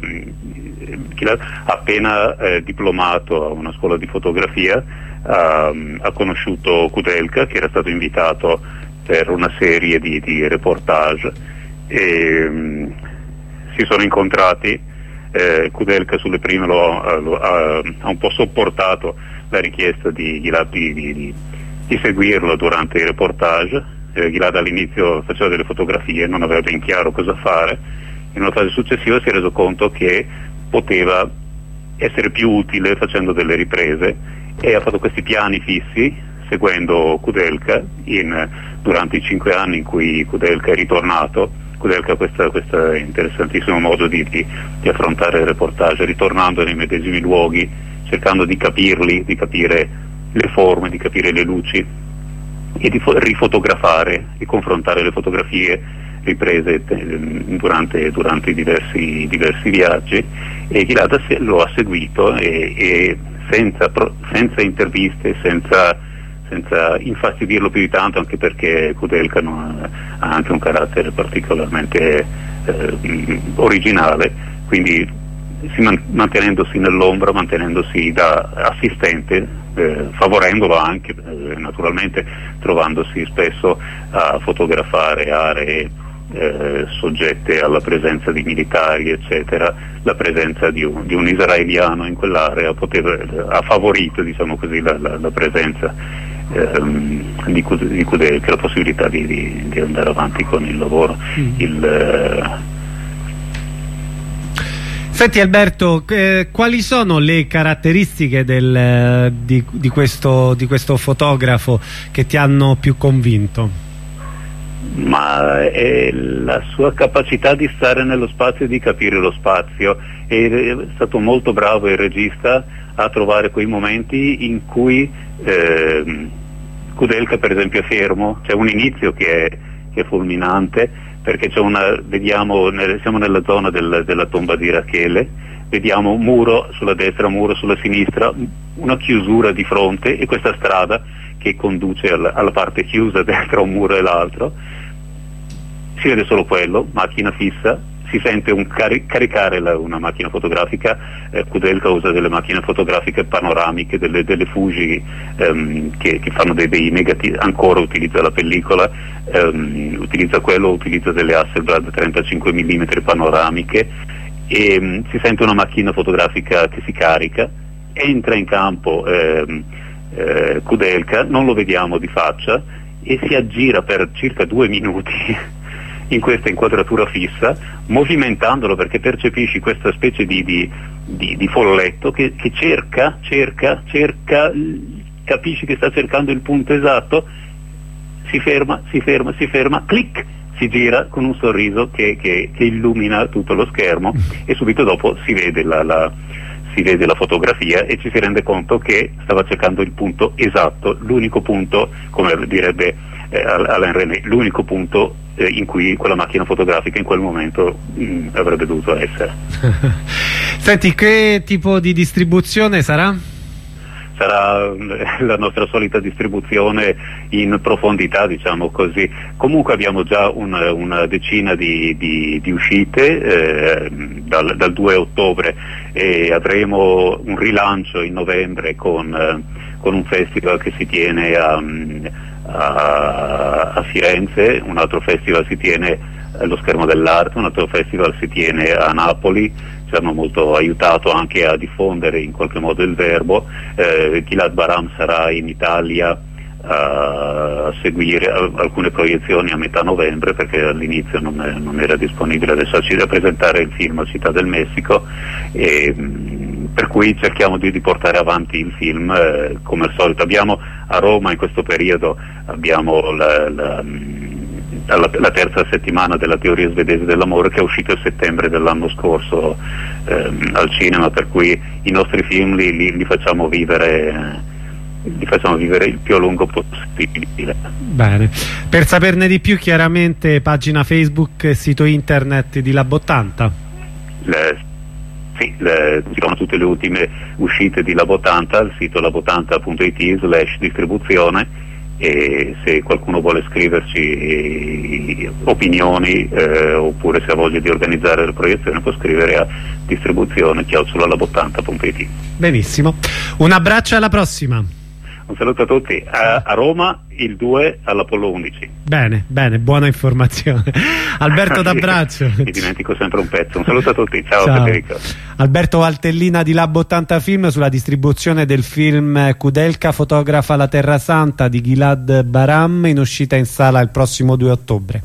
diplomato a una scuola di fotografia. Ha conosciuto Kudelka, che era stato invitato per una serie di reportage, e si sono incontrati. Kudelka sulle prime ha un po' sopportato la richiesta di Gilad di seguirlo durante i reportage. Gilad all'inizio faceva delle fotografie, non aveva ben chiaro cosa fare. In una fase successiva si è reso conto che poteva essere più utile facendo delle riprese, e ha fatto questi piani fissi seguendo Kudelka durante i 5 anni in cui Kudelka è ritornato. Kudelka ha questo interessantissimo modo di affrontare il reportage, ritornando nei medesimi luoghi, cercando di capirli, di capire le forme, di capire le luci, e di rifotografare e confrontare le fotografie riprese durante i diversi viaggi. E Gilad lo ha seguito, e senza interviste, senza infastidirlo più di tanto, anche perché Kudelka ha anche un carattere particolarmente originale, quindi mantenendosi nell'ombra, mantenendosi da assistente, favorendolo anche, naturalmente trovandosi spesso a fotografare aree soggette alla presenza di militari, eccetera. La presenza di un israeliano in quell'area ha favorito, diciamo così, la presenza di Kudelka, la possibilità di andare avanti con il lavoro. Senti Alberto, quali sono le caratteristiche di questo fotografo che ti hanno più convinto? Ma è la sua capacità di stare nello spazio e di capire lo spazio. È stato molto bravo il regista a trovare quei momenti in cui Kudelka, per esempio, è fermo. C'è un inizio che è fulminante, perché siamo nella zona della tomba di Rachele, vediamo un muro sulla destra, un muro sulla sinistra, una chiusura di fronte, e questa strada che conduce alla parte chiusa tra un muro e l'altro. Si vede solo quello, macchina fissa, si sente caricare una macchina fotografica. Kudelka usa delle macchine fotografiche panoramiche, delle Fuji che fanno dei negativi, ancora utilizza la pellicola, utilizza delle Hasselblad 35 mm panoramiche, e si sente una macchina fotografica che si carica, entra in campo Kudelka, non lo vediamo di faccia e si aggira per circa 2 minuti in questa inquadratura fissa, movimentandolo, perché percepisci questa specie di folletto che cerca, capisci che sta cercando il punto esatto, si ferma, clic, si gira con un sorriso che illumina tutto lo schermo e subito dopo si vede si vede la fotografia e ci si rende conto che stava cercando il punto esatto, l'unico punto, come direbbe Alain René, l'unico punto in cui quella macchina fotografica in quel momento avrebbe dovuto essere. Senti, che tipo di distribuzione sarà? Sarà la nostra solita distribuzione in profondità, diciamo così. Comunque abbiamo già una decina di uscite dal 2 ottobre e avremo un rilancio in novembre con un festival che si tiene a Firenze, un altro festival si tiene allo Schermo dell'Arte, un altro festival si tiene a Napoli. Ci hanno molto aiutato anche a diffondere in qualche modo il verbo. Gilad Baram sarà in Italia a seguire alcune proiezioni a metà novembre, perché all'inizio non era disponibile adesso a presentare il film a Città del Messico, e per cui cerchiamo di portare avanti il film come al solito. Abbiamo a Roma in questo periodo abbiamo la terza settimana della teoria svedese dell'amore, che è uscito a settembre dell'anno scorso al cinema, per cui i nostri film li facciamo vivere il più a lungo possibile. Bene, per saperne di più chiaramente pagina Facebook e sito internet di Lab 80. Sì, ci sono tutte le ultime uscite di Lab 80 al sito lab80.it/distribuzione, e se qualcuno vuole scriverci opinioni oppure se ha voglia di organizzare la proiezione può scrivere a distribuzione@lab80.it. Benissimo, un abbraccio, alla prossima. Un saluto a tutti. A Roma il 2 all'Apollo 11. Bene, buona informazione. Alberto, t'abbraccio. Mi dimentico sempre un pezzo. Un saluto a tutti. Ciao. Federico. Alberto Valtellina di Lab 80 Film sulla distribuzione del film Kudelka fotografa la Terra Santa di Gilad Baram, in uscita in sala il prossimo 2 ottobre.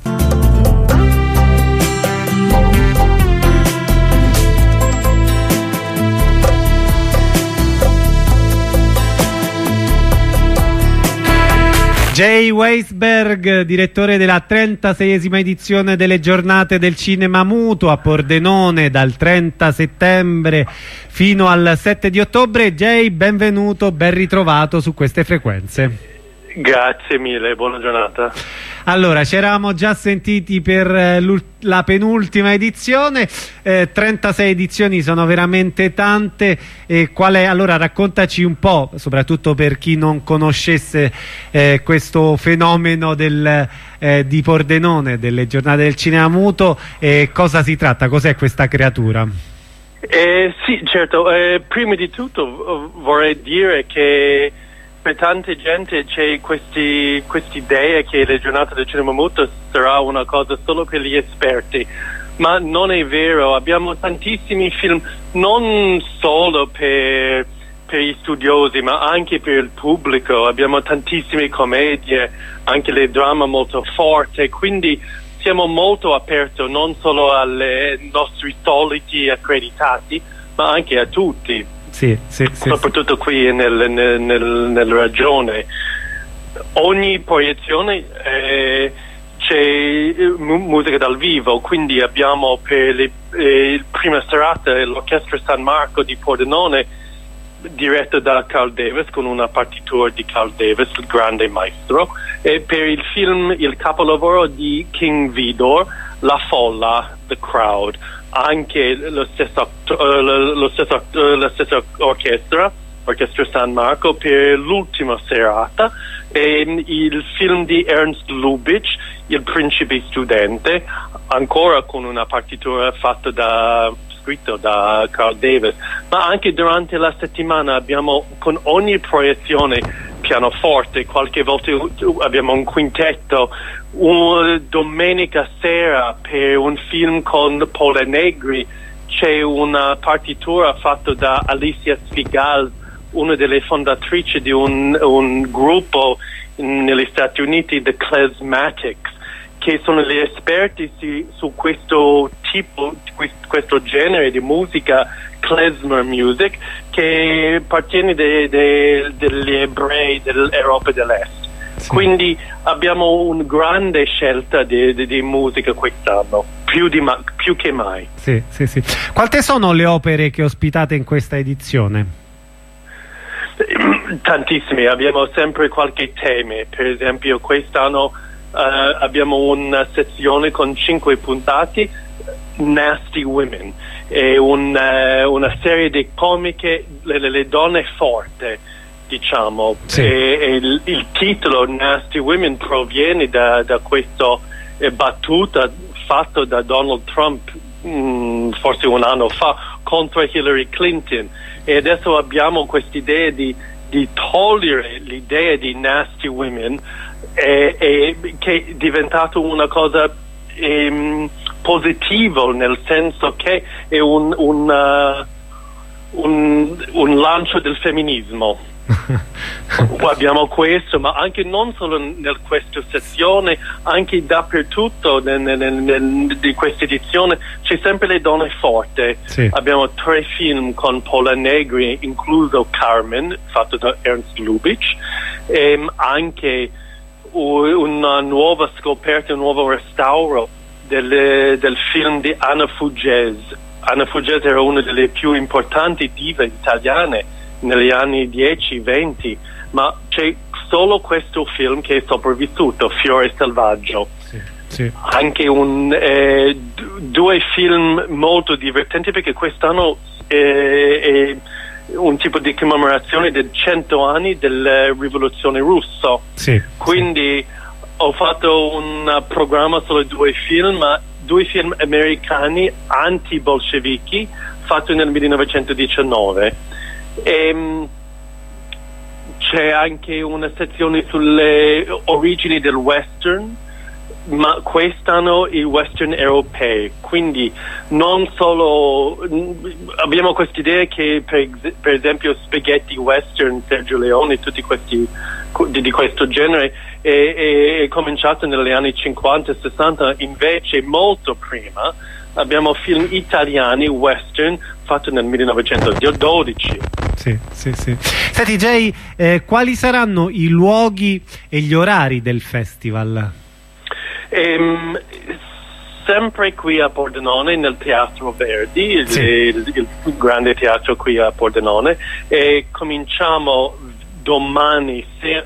Jay Weisberg, direttore della 36esima edizione delle giornate del cinema muto a Pordenone dal 30 settembre fino al 7 di ottobre. Jay, benvenuto, ben ritrovato su queste frequenze. Grazie mille, buona giornata. Allora, ci eravamo già sentiti per la penultima edizione, 36 edizioni sono veramente tante. Allora raccontaci un po', soprattutto per chi non conoscesse questo fenomeno di Pordenone, delle giornate del cinema muto, cosa si tratta, cos'è questa creatura? Sì, certo, prima di tutto vorrei dire che per tanta gente c'è quest'idea che le giornate del cinema muto sarà una cosa solo per gli esperti, ma non è vero. Abbiamo tantissimi film non solo per gli studiosi ma anche per il pubblico. Abbiamo tantissime commedie, anche le drama molto forti, quindi siamo molto aperti non solo ai nostri soliti accreditati ma anche a tutti. Sì, soprattutto qui nella regione. Ogni proiezione c'è musica dal vivo, quindi abbiamo per la prima serata l'Orchestra San Marco di Pordenone diretto da Carl Davis con una partitura di Carl Davis, il grande maestro, e per il film il capolavoro di King Vidor, La Folla, The Crowd, anche la stessa orchestra San Marco per l'ultima serata, e il film di Ernst Lubitsch, Il Principe Studente, ancora con una partitura scritto da Carl Davis. Ma anche durante la settimana abbiamo con ogni proiezione pianoforte, qualche volta abbiamo un quintetto. Domenica sera per un film con Paula Negri c'è una partitura fatta da Alicia Sfigal, una delle fondatrici di un gruppo negli Stati Uniti, The Klezmatics, che sono gli esperti su questo tipo, questo genere di musica, klezmer music, che appartiene degli ebrei dell'Europa dell'Est. Sì. Quindi abbiamo una grande scelta di musica quest'anno, più che mai. Sì. Quante sono le opere che ospitate in questa edizione? Tantissime, abbiamo sempre qualche tema. Per esempio quest'anno abbiamo una sezione con 5 puntate, Nasty Women, è una serie di comiche, le donne forti, diciamo. Sì. E il titolo Nasty Women proviene da questa battuta fatta da Donald Trump forse un anno fa contro Hillary Clinton, e adesso abbiamo quest'idea di togliere l'idea di Nasty Women, che è diventato una cosa positiva, nel senso che è un lancio del femminismo. Abbiamo questo, ma anche non solo in questa sezione, anche dappertutto di questa edizione c'è sempre le donne forti. Sì. Abbiamo 3 film con Paula Negri, incluso Carmen, fatto da Ernst Lubitsch, e anche una nuova scoperta, un nuovo restauro del film di Anna Fuggese. Anna Fuggese era una delle più importanti dive italiane negli anni 10-20, ma c'è solo questo film che è sopravvissuto, Fiore Selvaggio. Sì. Anche 2 film molto divertenti, perché quest'anno è un tipo di commemorazione dei 100 anni della rivoluzione russa. Sì. Quindi ho fatto un programma solo 2 film, ma 2 film americani anti-bolscevichi fatti nel 1919. C'è anche una sezione sulle origini del western, ma quest'anno i western europei, quindi non solo abbiamo quest'idea che per esempio spaghetti western, Sergio Leone, tutti questi di questo genere è cominciato negli anni 50-60, invece molto prima abbiamo film italiani western fatti nel 1912. Sì. Senti Jay, quali saranno i luoghi e gli orari del festival? Sempre qui a Pordenone, nel Teatro Verdi, il grande teatro qui a Pordenone, e cominciamo domani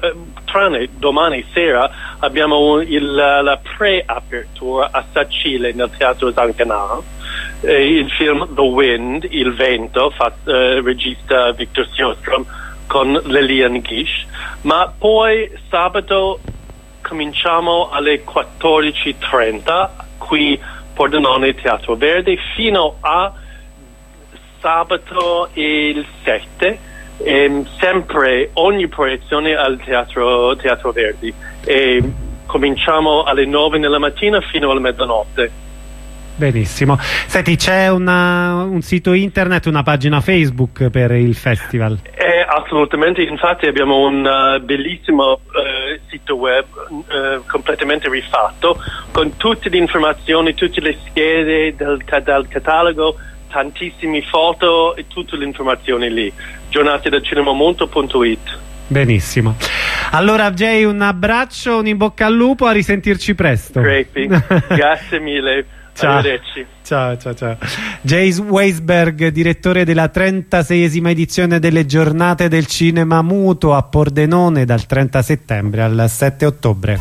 sera abbiamo la pre-apertura a Sacile nel Teatro Zancanaro, il film The Wind, Il Vento, regista Victor Sjöström con Lilian Gish, ma poi sabato cominciamo alle 14:30 qui Pordenone Teatro Verde fino a sabato il 7, sempre ogni proiezione al Teatro Verdi, e cominciamo alle 9 della mattina fino alla mezzanotte. Benissimo. Senti, c'è un sito internet, una pagina Facebook per il festival? Assolutamente, infatti abbiamo un bellissimo sito web completamente rifatto con tutte le informazioni, tutte le schede dal catalogo, tantissime foto e tutte le informazioni lì. giornatedalcinemamondo.it. Benissimo. Allora Jay, un abbraccio, un in bocca al lupo, a risentirci presto. Grazie mille. Ciao. Ciao. Jay Weisberg, direttore della 36esima edizione delle Giornate del Cinema Muto a Pordenone dal 30 settembre al 7 ottobre.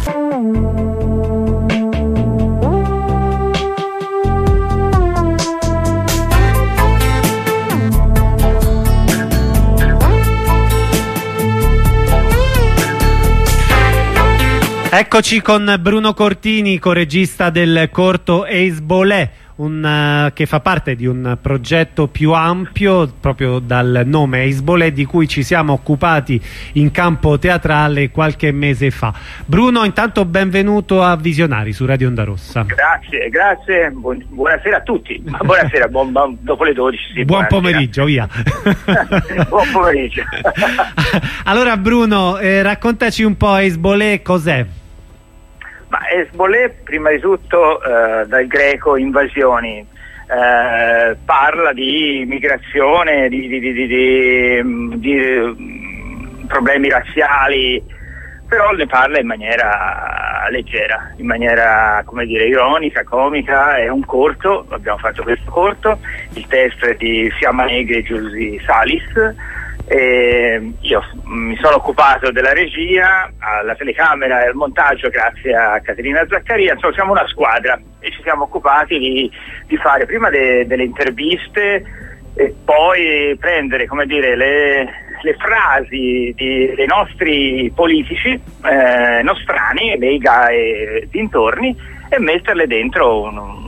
Eccoci con Bruno Cortini, coregista del corto Hezbollah, che fa parte di un progetto più ampio, proprio dal nome Esbolé, di cui ci siamo occupati in campo teatrale qualche mese fa. Bruno, intanto benvenuto a Visionari su Radio Onda Rossa. Grazie, buonasera a tutti. Buonasera, dopo le 12. Sì, buon pomeriggio, via. Buon pomeriggio. Allora Bruno, raccontaci un po' Esbolé cos'è? Ma Esbolé, prima di tutto, dal greco invasioni, parla di migrazione, di problemi razziali, però ne parla in maniera leggera, in maniera, come dire, ironica, comica. È un corto, abbiamo fatto questo corto, il testo è di Fiamma Negri e Giusy Salis. Io mi sono occupato della regia, alla telecamera e al montaggio grazie a Caterina Zaccaria. Insomma, siamo una squadra e ci siamo occupati di fare prima delle interviste e poi prendere, come dire, le frasi dei nostri politici nostrani, Lega e dintorni, e metterle dentro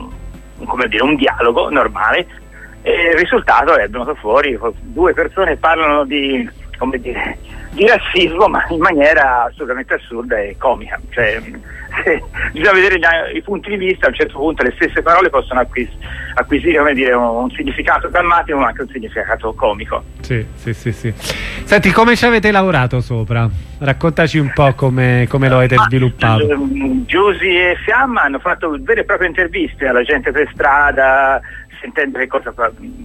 un dialogo normale. E il risultato è venuto fuori: due persone parlano di razzismo, ma in maniera assolutamente assurda e comica. Cioè, bisogna vedere i punti di vista. A un certo punto le stesse parole possono acquisire, come dire, un significato drammatico ma anche un significato comico. Sì. Senti, come ci avete lavorato sopra? Raccontaci un po' come lo avete sviluppato. Giusy e Fiamma hanno fatto vere e proprie interviste alla gente per strada, sentendo che cosa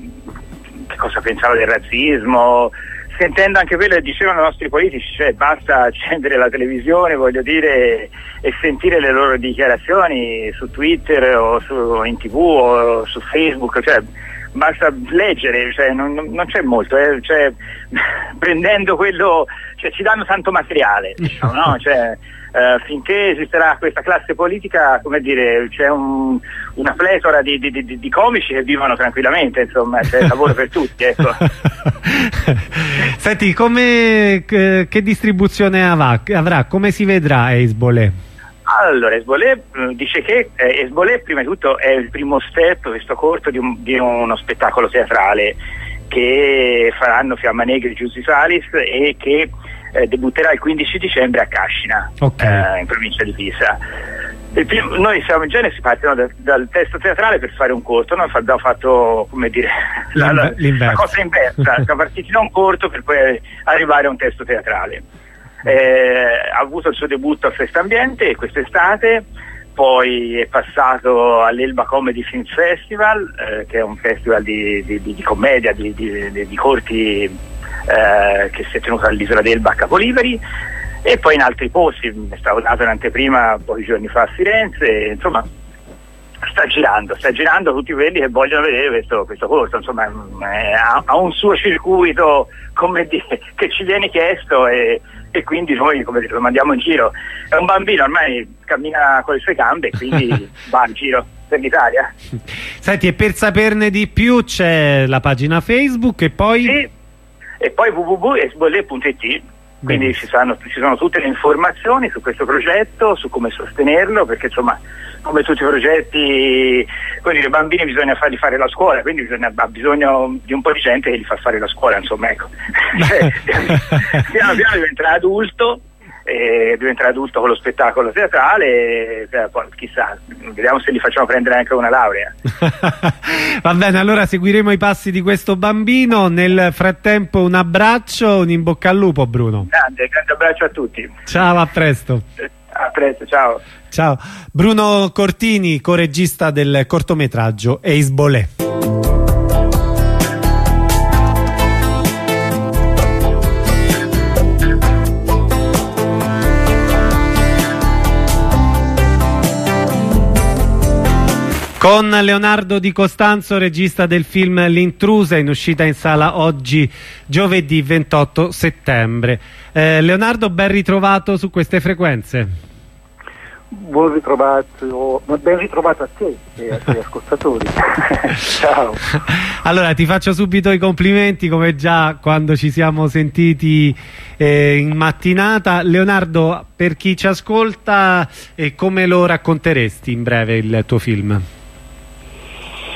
pensava del razzismo, sentendo anche quello che dicevano i nostri politici, cioè basta accendere la televisione, voglio dire, e sentire le loro dichiarazioni su Twitter o in TV o su Facebook, cioè basta leggere, cioè non c'è molto, cioè, prendendo quello, cioè, ci danno tanto materiale, diciamo, no? Cioè, finché esisterà questa classe politica, come dire, c'è una pletora di comici che vivono tranquillamente, insomma, c'è lavoro per tutti, ecco. Senti, che distribuzione avrà? Come si vedrà Esbolé? Allora, Esbolé dice che Esbolé prima di tutto è il primo step, questo corto di uno spettacolo teatrale che faranno Fiamma Negri e Giusy Salis e che debutterà il 15 dicembre a Cascina, in provincia di Pisa. Noi siamo in genere, si partono dal testo teatrale per fare un corto. Noi abbiamo fatto, come dire, la cosa inversa, siamo partiti da un corto per poi arrivare a un testo teatrale. Ha avuto il suo debutto a Festambiente quest'estate, poi è passato all'Elba Comedy Film Festival, che è un festival di commedia, di corti che si è tenuto all'Isola d'Elba a Capoliveri, e poi in altri posti. È stato dato in anteprima pochi giorni fa a Firenze. Insomma, sta girando tutti quelli che vogliono vedere questo corso. Insomma, ha un suo circuito, come dire, che ci viene chiesto e quindi noi, come dire, lo mandiamo in giro. È un bambino, ormai cammina con le sue gambe, quindi va in giro per l'Italia. Senti, e per saperne di più c'è la pagina Facebook e poi? Sì, e poi www.esbolé.it. Quindi ci sono tutte le informazioni su questo progetto, su come sostenerlo, perché insomma, come tutti i progetti, quelli dei bambini bisogna farli fare la scuola, quindi ha bisogno di un po' di gente che gli fa fare la scuola, insomma, ecco. Piano piano diventerà adulto con lo spettacolo teatrale, poi chissà, vediamo se gli facciamo prendere anche una laurea. Va bene, allora seguiremo i passi di questo bambino. Nel frattempo un abbraccio, un in bocca al lupo, Bruno. Grande abbraccio a tutti. Ciao, a presto. A presto, ciao. Ciao. Bruno Cortini, coregista del cortometraggio Esbolé. Con Leonardo Di Costanzo, regista del film L'Intrusa, in uscita in sala oggi, giovedì 28 settembre. Leonardo, ben ritrovato su queste frequenze. Ben ritrovato a te e ai tuoi ascoltatori. Ciao. Allora, ti faccio subito i complimenti, come già quando ci siamo sentiti in mattinata. Leonardo, per chi ci ascolta, come lo racconteresti in breve il tuo film?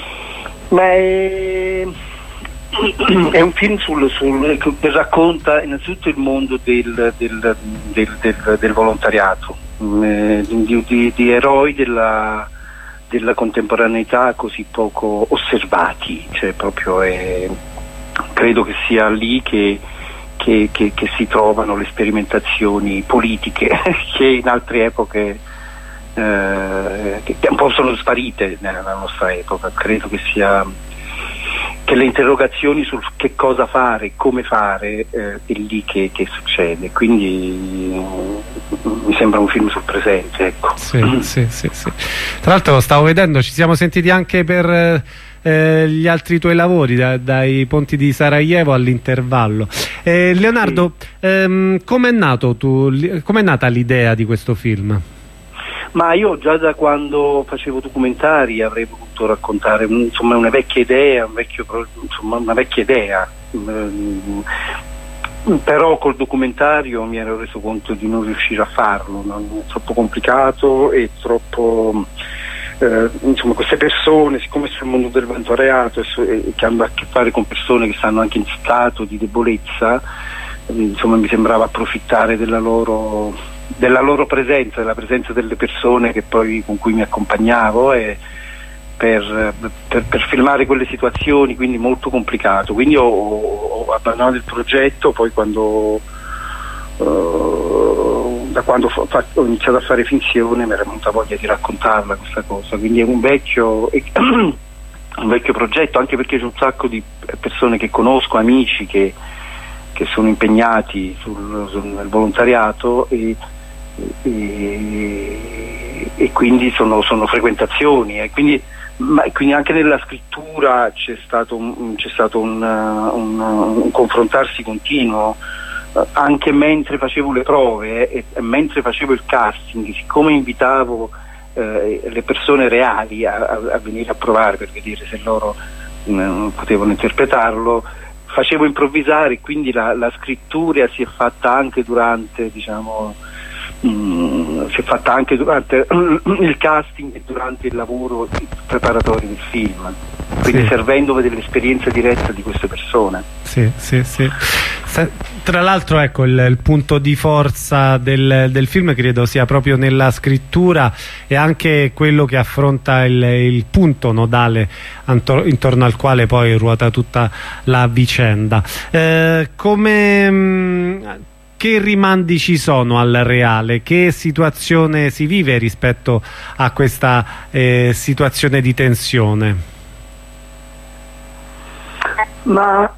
È un film che racconta innanzitutto il mondo del volontariato, di eroi della contemporaneità così poco osservati, cioè proprio credo che sia lì che si trovano le sperimentazioni politiche che in altre epoche che un po' sono sparite nella nostra epoca. Credo che le interrogazioni sul che cosa fare, come fare, è lì che succede, quindi mi sembra un film sul presente, ecco. Sì. Tra l'altro stavo vedendo, ci siamo sentiti anche per gli altri tuoi lavori, dai ponti di Sarajevo all'intervallo. Leonardo, com'è nata l'idea di questo film? Ma io già da quando facevo documentari avrei voluto raccontare una vecchia idea, una vecchia idea. Però col documentario mi ero reso conto di non riuscire a farlo, è troppo complicato e troppo queste persone, siccome c'è il mondo del volontariato e che hanno a che fare con persone che stanno anche in stato di debolezza, mi sembrava approfittare della loro presenza, della presenza delle persone con cui mi accompagnavo, e per filmare quelle situazioni, quindi molto complicato. Quindi ho abbandonato il progetto, poi da quando ho iniziato a fare finzione mi era venuta voglia di raccontarla questa cosa, quindi è un vecchio progetto, anche perché c'è un sacco di persone che conosco, amici che sono impegnati nel volontariato e quindi sono frequentazioni, e quindi anche nella scrittura c'è stato un confrontarsi continuo, anche mentre facevo le prove e mentre facevo il casting, siccome invitavo le persone reali a venire a provare per vedere se loro potevano interpretarlo, facevo improvvisare, quindi la scrittura si è fatta anche durante il casting e durante il lavoro preparatorio del film, quindi servendomi dell'esperienza diretta di queste persone. Sì. Tra l'altro, ecco, il punto di forza del film credo sia proprio nella scrittura, e anche quello che affronta il punto nodale intorno al quale poi ruota tutta la vicenda. Che rimandi ci sono al reale? Che situazione si vive rispetto a questa situazione di tensione? Ma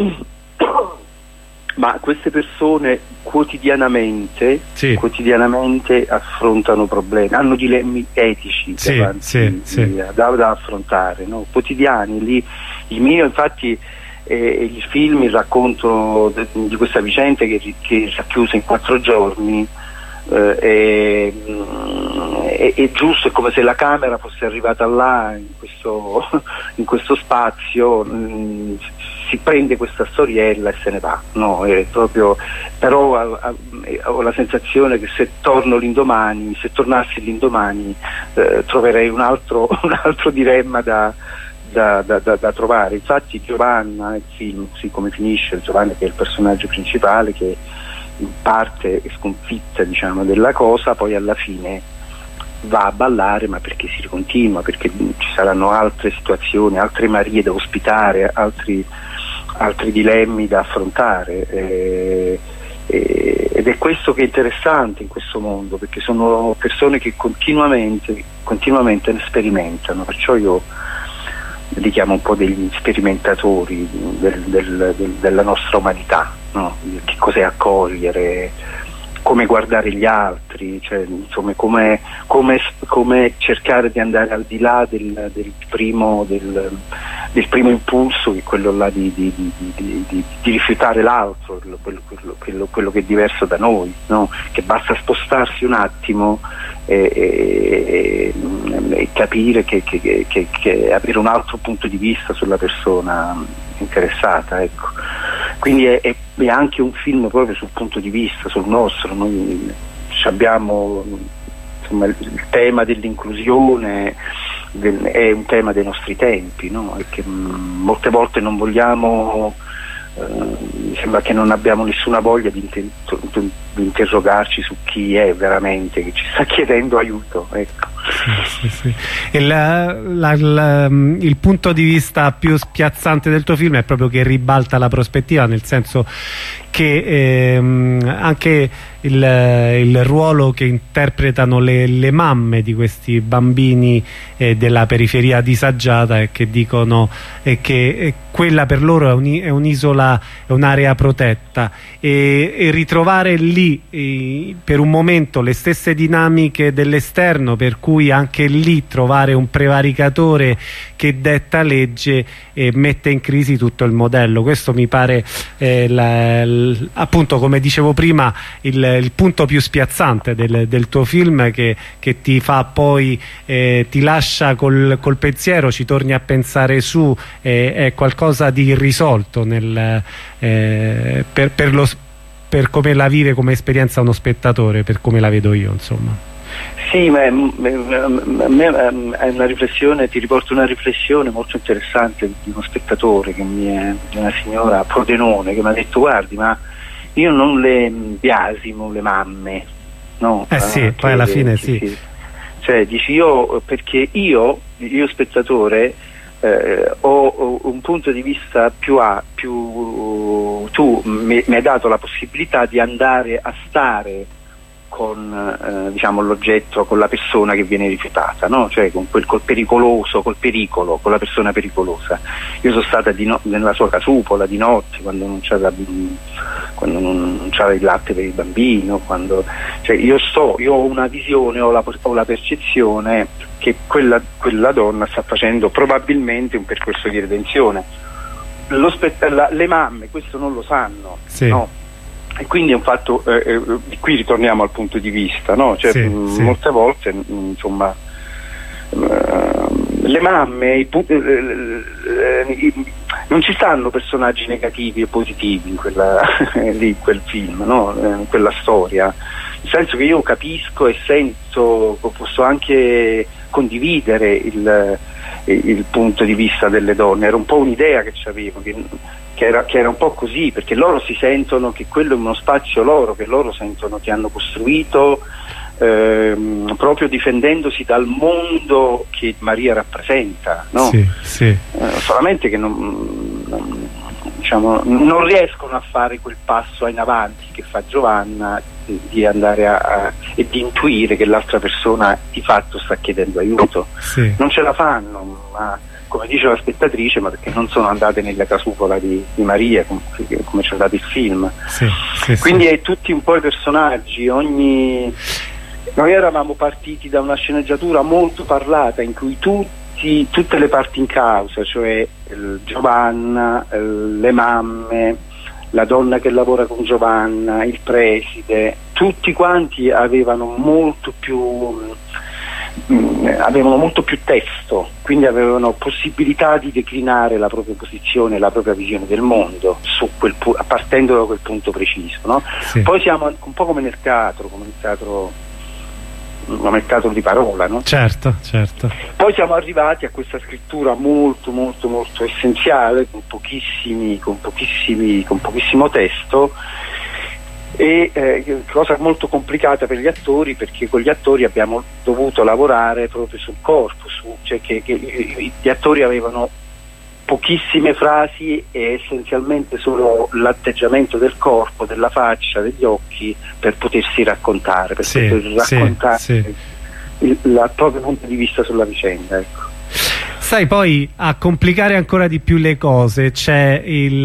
queste persone quotidianamente affrontano problemi, hanno dilemmi etici da affrontare, no? Quotidiani. Il mio, infatti, il film, il racconto di questa vicenda che è racchiusa in 4 giorni, è giusto, è come se la camera fosse arrivata là, in questo spazio, si prende questa storiella e se ne va, no? È proprio, però ho la sensazione che se tornassi l'indomani troverei un altro dilemma da trovare. Infatti Giovanna, il film, così come finisce, Giovanna che è il personaggio principale, che in parte è sconfitta, della cosa, poi alla fine va a ballare, ma perché si ricontinua, perché ci saranno altre situazioni, altre Marie da ospitare, altri dilemmi da affrontare, ed è questo che è interessante in questo mondo, perché sono persone che continuamente ne sperimentano, perciò io li chiamo un po' degli sperimentatori della nostra umanità, no? Che cos'è accogliere, come guardare gli altri, come cercare di andare al di là del primo impulso, che è quello là di rifiutare l'altro, quello che è diverso da noi, no? Che basta spostarsi un attimo e capire che avere un altro punto di vista sulla persona interessata, ecco. Quindi è anche un film proprio sul punto di vista, sul nostro. Noi abbiamo il tema dell'inclusione, è un tema dei nostri tempi, no? E che molte volte non vogliamo, mi sembra che non abbiamo nessuna voglia di interrogarci su chi è veramente che ci sta chiedendo aiuto, ecco. Sì. Il punto di vista più spiazzante del tuo film è proprio che ribalta la prospettiva, nel senso che anche il ruolo che interpretano le mamme di questi bambini della periferia disagiata, e che dicono che quella per loro è un'isola, è un'area protetta, e ritrovare lì per un momento le stesse dinamiche dell'esterno, per cui anche lì trovare un prevaricatore che detta legge mette in crisi tutto il modello. Questo mi pare appunto, come dicevo prima, il punto più spiazzante del tuo film, che ti fa poi ti lascia col pensiero, ci torni a pensare su, è qualcosa di irrisolto per come la vive come esperienza uno spettatore, per come la vedo io, insomma. Sì, ma è una riflessione, ti riporto una riflessione molto interessante di uno spettatore, di una signora a Pordenone, che mi ha detto: guardi, ma io non le biasimo le mamme, no? Sì, poi alla fine sì. Cioè, dici, perché io spettatore ho un punto di vista tu mi hai dato la possibilità di andare a stare con diciamo l'oggetto, con la persona che viene rifiutata, no? Cioè col pericolo, con la persona pericolosa. Io sono stata nella sua casupola di notte, quando non c'era il latte per il bambino, cioè io ho una visione, ho la percezione che quella donna sta facendo probabilmente un percorso di redenzione. Le mamme questo non lo sanno, sì. No? E quindi è un fatto, qui ritorniamo al punto di vista, no? Cioè, sì. Molte volte, insomma, le mamme, non ci stanno personaggi negativi e positivi in quel film, no? In quella storia, nel senso che io capisco e sento, posso anche condividere il punto di vista delle donne. Era un po' un'idea che avevo, che era un po' così, perché loro si sentono che quello è uno spazio loro, che loro sentono che hanno costruito proprio difendendosi dal mondo che Maria rappresenta, no? Sì. Solamente che non riescono a fare quel passo in avanti che fa Giovanna, di andare e di intuire che l'altra persona di fatto sta chiedendo aiuto. Sì. Non ce la fanno, ma come dice la spettatrice, ma perché non sono andate nella casupola di Maria, come c'è dato il film. Sì, quindi è tutti un po' i personaggi, noi eravamo partiti da una sceneggiatura molto parlata in cui tutte le parti in causa, cioè Giovanna, le mamme, la donna che lavora con Giovanna, il preside, tutti quanti avevano molto più testo, quindi avevano possibilità di declinare la propria posizione, la propria visione del mondo partendo da quel punto preciso, no? Sì. Poi siamo un po' come nel teatro di parola, no? Certo. Poi siamo arrivati a questa scrittura molto molto molto essenziale, con pochissimo testo, e cosa molto complicata per gli attori, perché con gli attori abbiamo dovuto lavorare proprio sul corpo, cioè che gli attori avevano pochissime frasi e essenzialmente solo l'atteggiamento del corpo, della faccia, degli occhi, per potersi raccontare, poter raccontare il proprio punto di vista sulla vicenda, ecco. Sai, poi a complicare ancora di più le cose c'è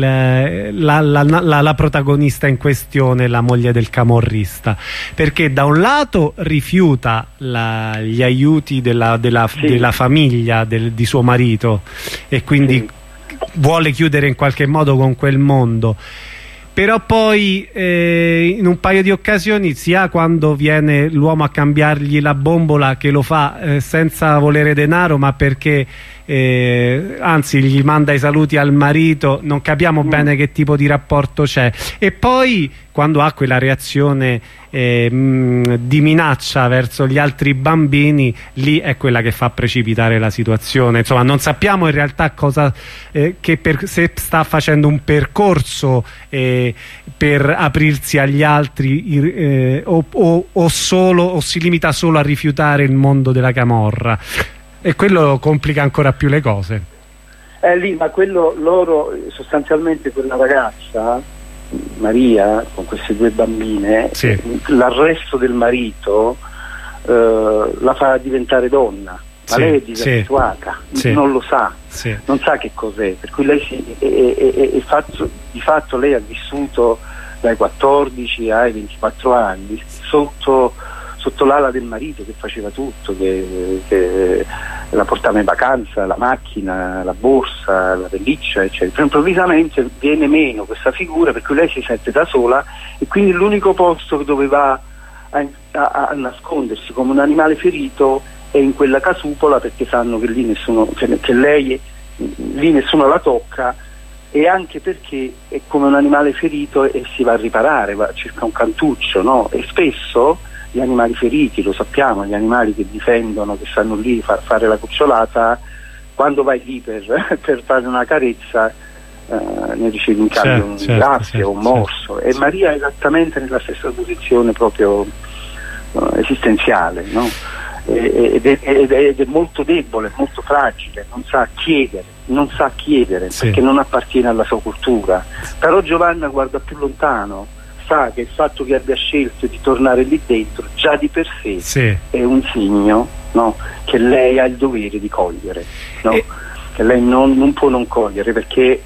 la protagonista in questione, la moglie del camorrista, perché da un lato rifiuta gli aiuti della famiglia di suo marito, e quindi vuole chiudere in qualche modo con quel mondo. Però poi in un paio di occasioni, sia quando viene l'uomo a cambiargli la bombola, che lo fa senza volere denaro, ma perché anzi gli manda i saluti al marito, non capiamo bene che tipo di rapporto c'è, e poi quando ha quella reazione di minaccia verso gli altri bambini, lì è quella che fa precipitare la situazione. Insomma, non sappiamo in realtà cosa se sta facendo un percorso per aprirsi agli altri o si limita solo a rifiutare il mondo della camorra, e quello complica ancora più le cose. Lì, ma quello loro sostanzialmente, quella ragazza Maria con queste 2 bambine, sì, l'arresto del marito la fa diventare donna, ma sì, lei è disabituata, sì, non lo sa, sì, non sa che cos'è, per cui lei di fatto lei ha vissuto dai 14 ai 24 anni sotto l'ala del marito, che faceva tutto, che la portava in vacanza, la macchina, la borsa, la pelliccia, eccetera. Improvvisamente viene meno questa figura, per cui lei si sente da sola, e quindi l'unico posto dove va a nascondersi come un animale ferito è in quella casupola, perché sanno che lì lì nessuno la tocca, e anche perché è come un animale ferito e si va a riparare, va circa un cantuccio, no? E spesso gli animali feriti, lo sappiamo, gli animali che difendono, che stanno lì a fare la cucciolata, quando vai lì per fare una carezza ne ricevi in cambio un grazie o un morso, e Maria è esattamente nella stessa posizione proprio esistenziale, no? Ed è molto debole, molto fragile, non sa chiedere sì, perché non appartiene alla sua cultura. Però Giovanna guarda più lontano, sa che il fatto che abbia scelto di tornare lì dentro già di per sé sì, è un segno, no? Che lei ha il dovere di cogliere, no? Che lei non può non cogliere, perché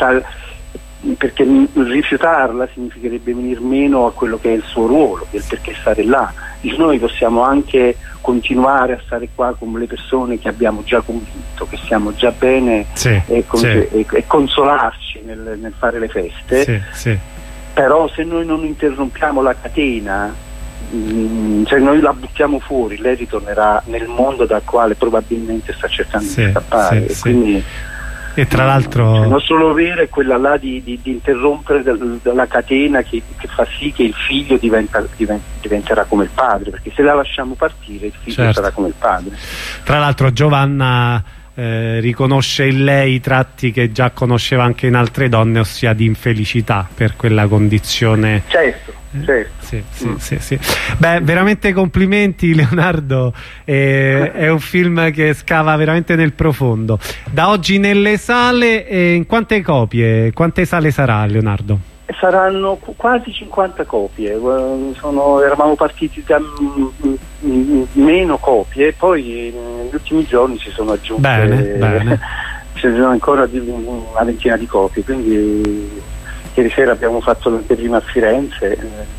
rifiutarla significherebbe venir meno a quello che è il suo ruolo, del perché stare là. Noi possiamo anche continuare a stare qua con le persone che abbiamo già convinto, che stiamo già bene, sì, e consolarci nel fare le feste, sì, sì. Però se noi non interrompiamo la catena, se noi la buttiamo fuori, lei ritornerà nel mondo dal quale probabilmente sta cercando di scappare, e quindi e tra l'altro il nostro dovere è quella là di interrompere la catena che fa sì che il figlio diventerà come il padre, perché se la lasciamo partire il figlio sarà come il padre. Tra l'altro Giovanna riconosce in lei i tratti che già conosceva anche in altre donne, ossia di infelicità per quella condizione. Certo. Sì. Beh, veramente complimenti Leonardo, è un film che scava veramente nel profondo. Da oggi nelle sale, in quante quante sale sarà, Leonardo? Saranno quasi 50 copie, eravamo partiti da meno copie, poi negli ultimi giorni si sono aggiunte bene. Ci sono ancora una ventina di copie, quindi ieri sera abbiamo fatto l'anteprima a Firenze,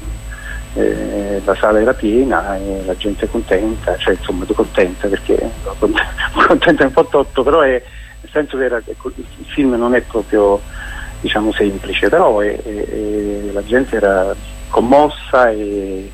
la sala era piena e la gente è contenta, cioè insomma contenta, perché contenta è un po' totto, però nel senso che il film non è proprio, diciamo, semplice, però la gente era commossa e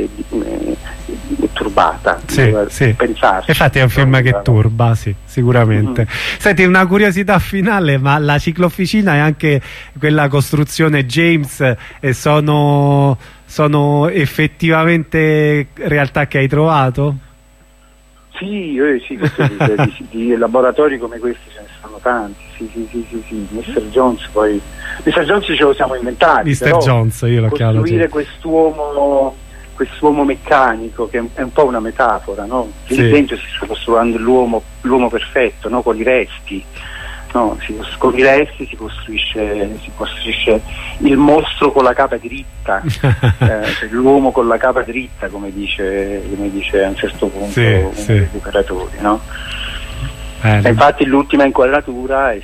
turbata, pensarci. Infatti è un film che turba, sì, sicuramente. Senti, una curiosità finale, ma la ciclofficina e anche quella costruzione James sono effettivamente realtà che hai trovato? Sì, di laboratori come questi ce ne sono tanti. Sì. Mr. Jones ce lo siamo inventati. Mr. Jones, io lo chiamo. Costruire quest'uomo meccanico, che è un po' una metafora, no? Lì dentro si sta costruendo l'uomo perfetto, no? Con i resti. No, con i resti si costruisce il mostro con la capa dritta, cioè l'uomo con la capa dritta, come dice a un certo punto uno dei operatori, no? E infatti l'ultima inquadratura è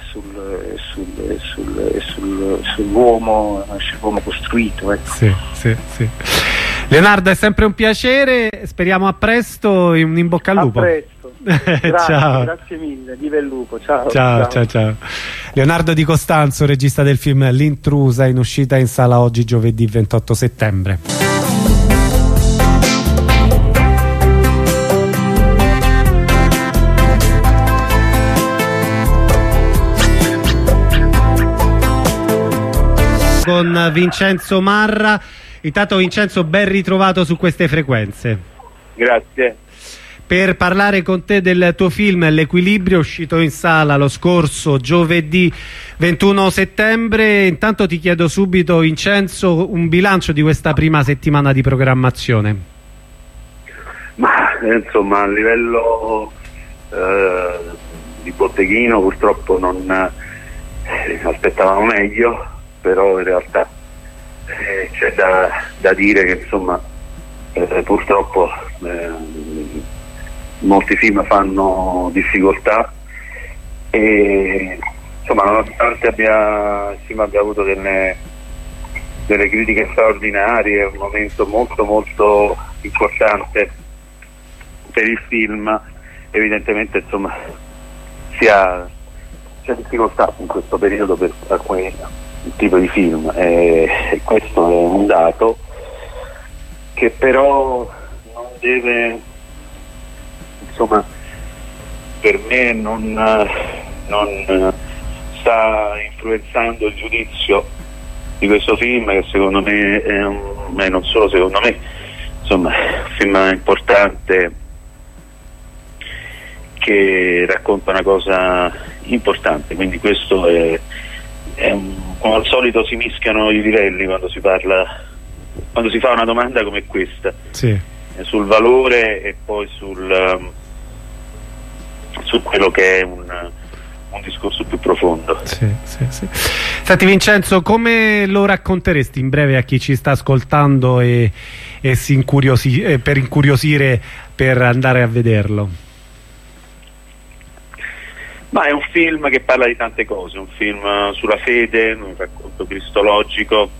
sull'uomo costruito, ecco. Sì. Leonardo, è sempre un piacere, speriamo a presto, in bocca al lupo. A presto. Grazie mille, viva il lupo, ciao. Leonardo Di Costanzo, regista del film L'Intrusa, in uscita in sala oggi giovedì 28 settembre. con Vincenzo Marra. Intanto Vincenzo, ben ritrovato su queste frequenze. Grazie. Per parlare con te del tuo film L'Equilibrio, uscito in sala lo scorso giovedì 21 settembre, intanto ti chiedo subito, Vincenzo, un bilancio di questa prima settimana di programmazione. Ma insomma, a livello di botteghino purtroppo non aspettavamo meglio, però in realtà c'è da dire che insomma purtroppo molti film fanno difficoltà e insomma, nonostante abbia avuto delle critiche straordinarie, è un momento molto molto importante per il film, evidentemente insomma c'è difficoltà in questo periodo per alcuni tipi di film e questo è un dato che però non deve, insomma, per me non sta influenzando il giudizio di questo film, che secondo me non solo secondo me, insomma, è un film importante che racconta una cosa importante, quindi questo è come al solito si mischiano i livelli quando si parla, quando si fa una domanda come questa, sì, sul valore e poi su quello che è un discorso più profondo. Sì. Senti Vincenzo, come lo racconteresti in breve a chi ci sta ascoltando e per incuriosire per andare a vederlo? Ma è un film che parla di tante cose, un film sulla fede, un racconto cristologico,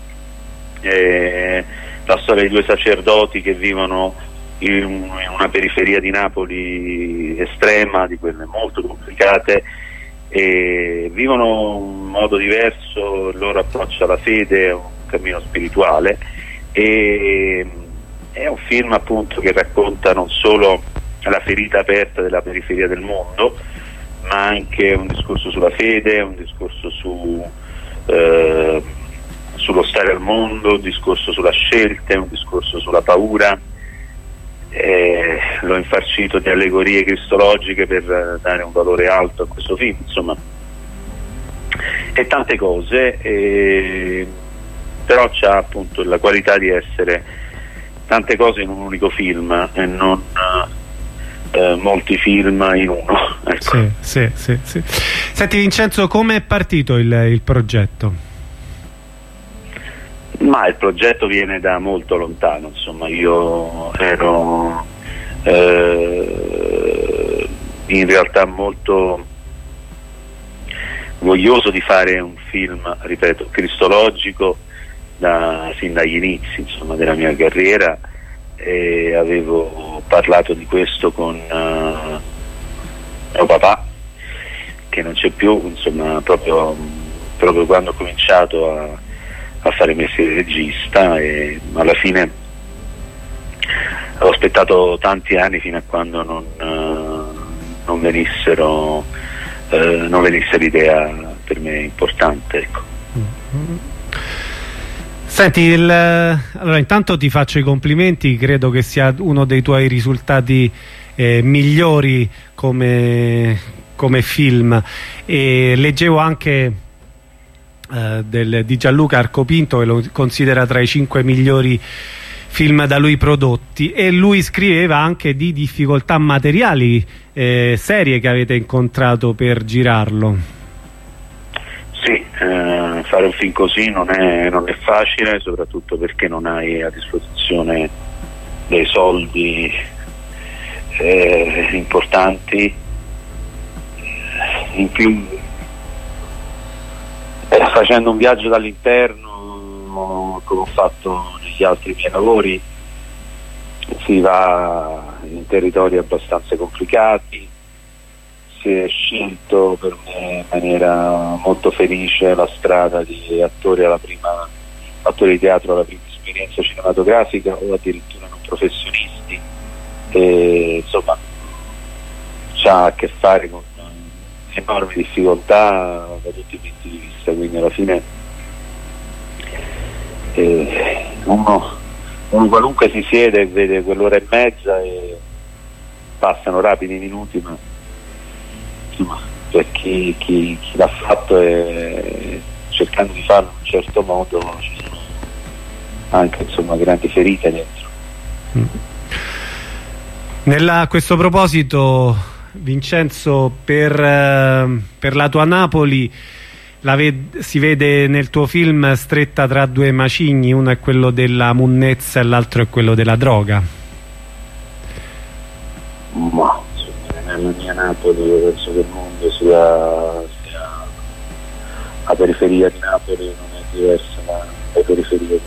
la storia di due sacerdoti che vivono in una periferia di Napoli estrema, di quelle molto complicate, e vivono in modo diverso il loro approccio alla fede, è un cammino spirituale, e è un film appunto che racconta non solo la ferita aperta della periferia del mondo, ma anche un discorso sulla fede, un discorso sullo stare al mondo, un discorso sulla scelta, un discorso sulla paura. L'ho infarcito di allegorie cristologiche per dare un valore alto a questo film, insomma, e tante cose, però c'ha appunto la qualità di essere tante cose in un unico film e non molti film in uno, ecco. Sì. Senti Vincenzo, come è partito il progetto? Ma il progetto viene da molto lontano, insomma, io ero in realtà molto voglioso di fare un film, ripeto, cristologico sin dagli inizi, insomma, della mia carriera, e avevo parlato di questo con mio papà, che non c'è più, insomma, proprio quando ho cominciato a fare il mestiere di regista, e alla fine ho aspettato tanti anni fino a quando non venisse l'idea per me importante, ecco. Senti, allora intanto ti faccio i complimenti, credo che sia uno dei tuoi risultati migliori come film, e leggevo anche di Gianluca Arcopinto, che lo considera tra i 5 migliori film da lui prodotti, e lui scriveva anche di difficoltà materiali serie che avete incontrato per girarlo. Sì, fare un film così non è facile, soprattutto perché non hai a disposizione dei soldi importanti, in più facendo un viaggio dall'interno come ho fatto negli altri miei lavori, si va in territori abbastanza complicati. Si è scelto per me in maniera molto felice la strada di attore di teatro alla prima esperienza cinematografica, o addirittura non professionisti, e insomma c'ha a che fare con enormi difficoltà da tutti i punti di vista, quindi alla fine e uno qualunque si siede e vede quell'ora e mezza e passano rapidi i minuti, ma insomma per chi l'ha fatto e cercando di farlo in un certo modo ci sono anche insomma grandi ferite dentro. A questo proposito, Vincenzo, per la tua Napoli si vede nel tuo film stretta tra due macigni, uno è quello della munnezza e l'altro è quello della droga. Ma nella mia Napoli io penso che il mondo sia la periferia di Napoli non è diversa dalle periferie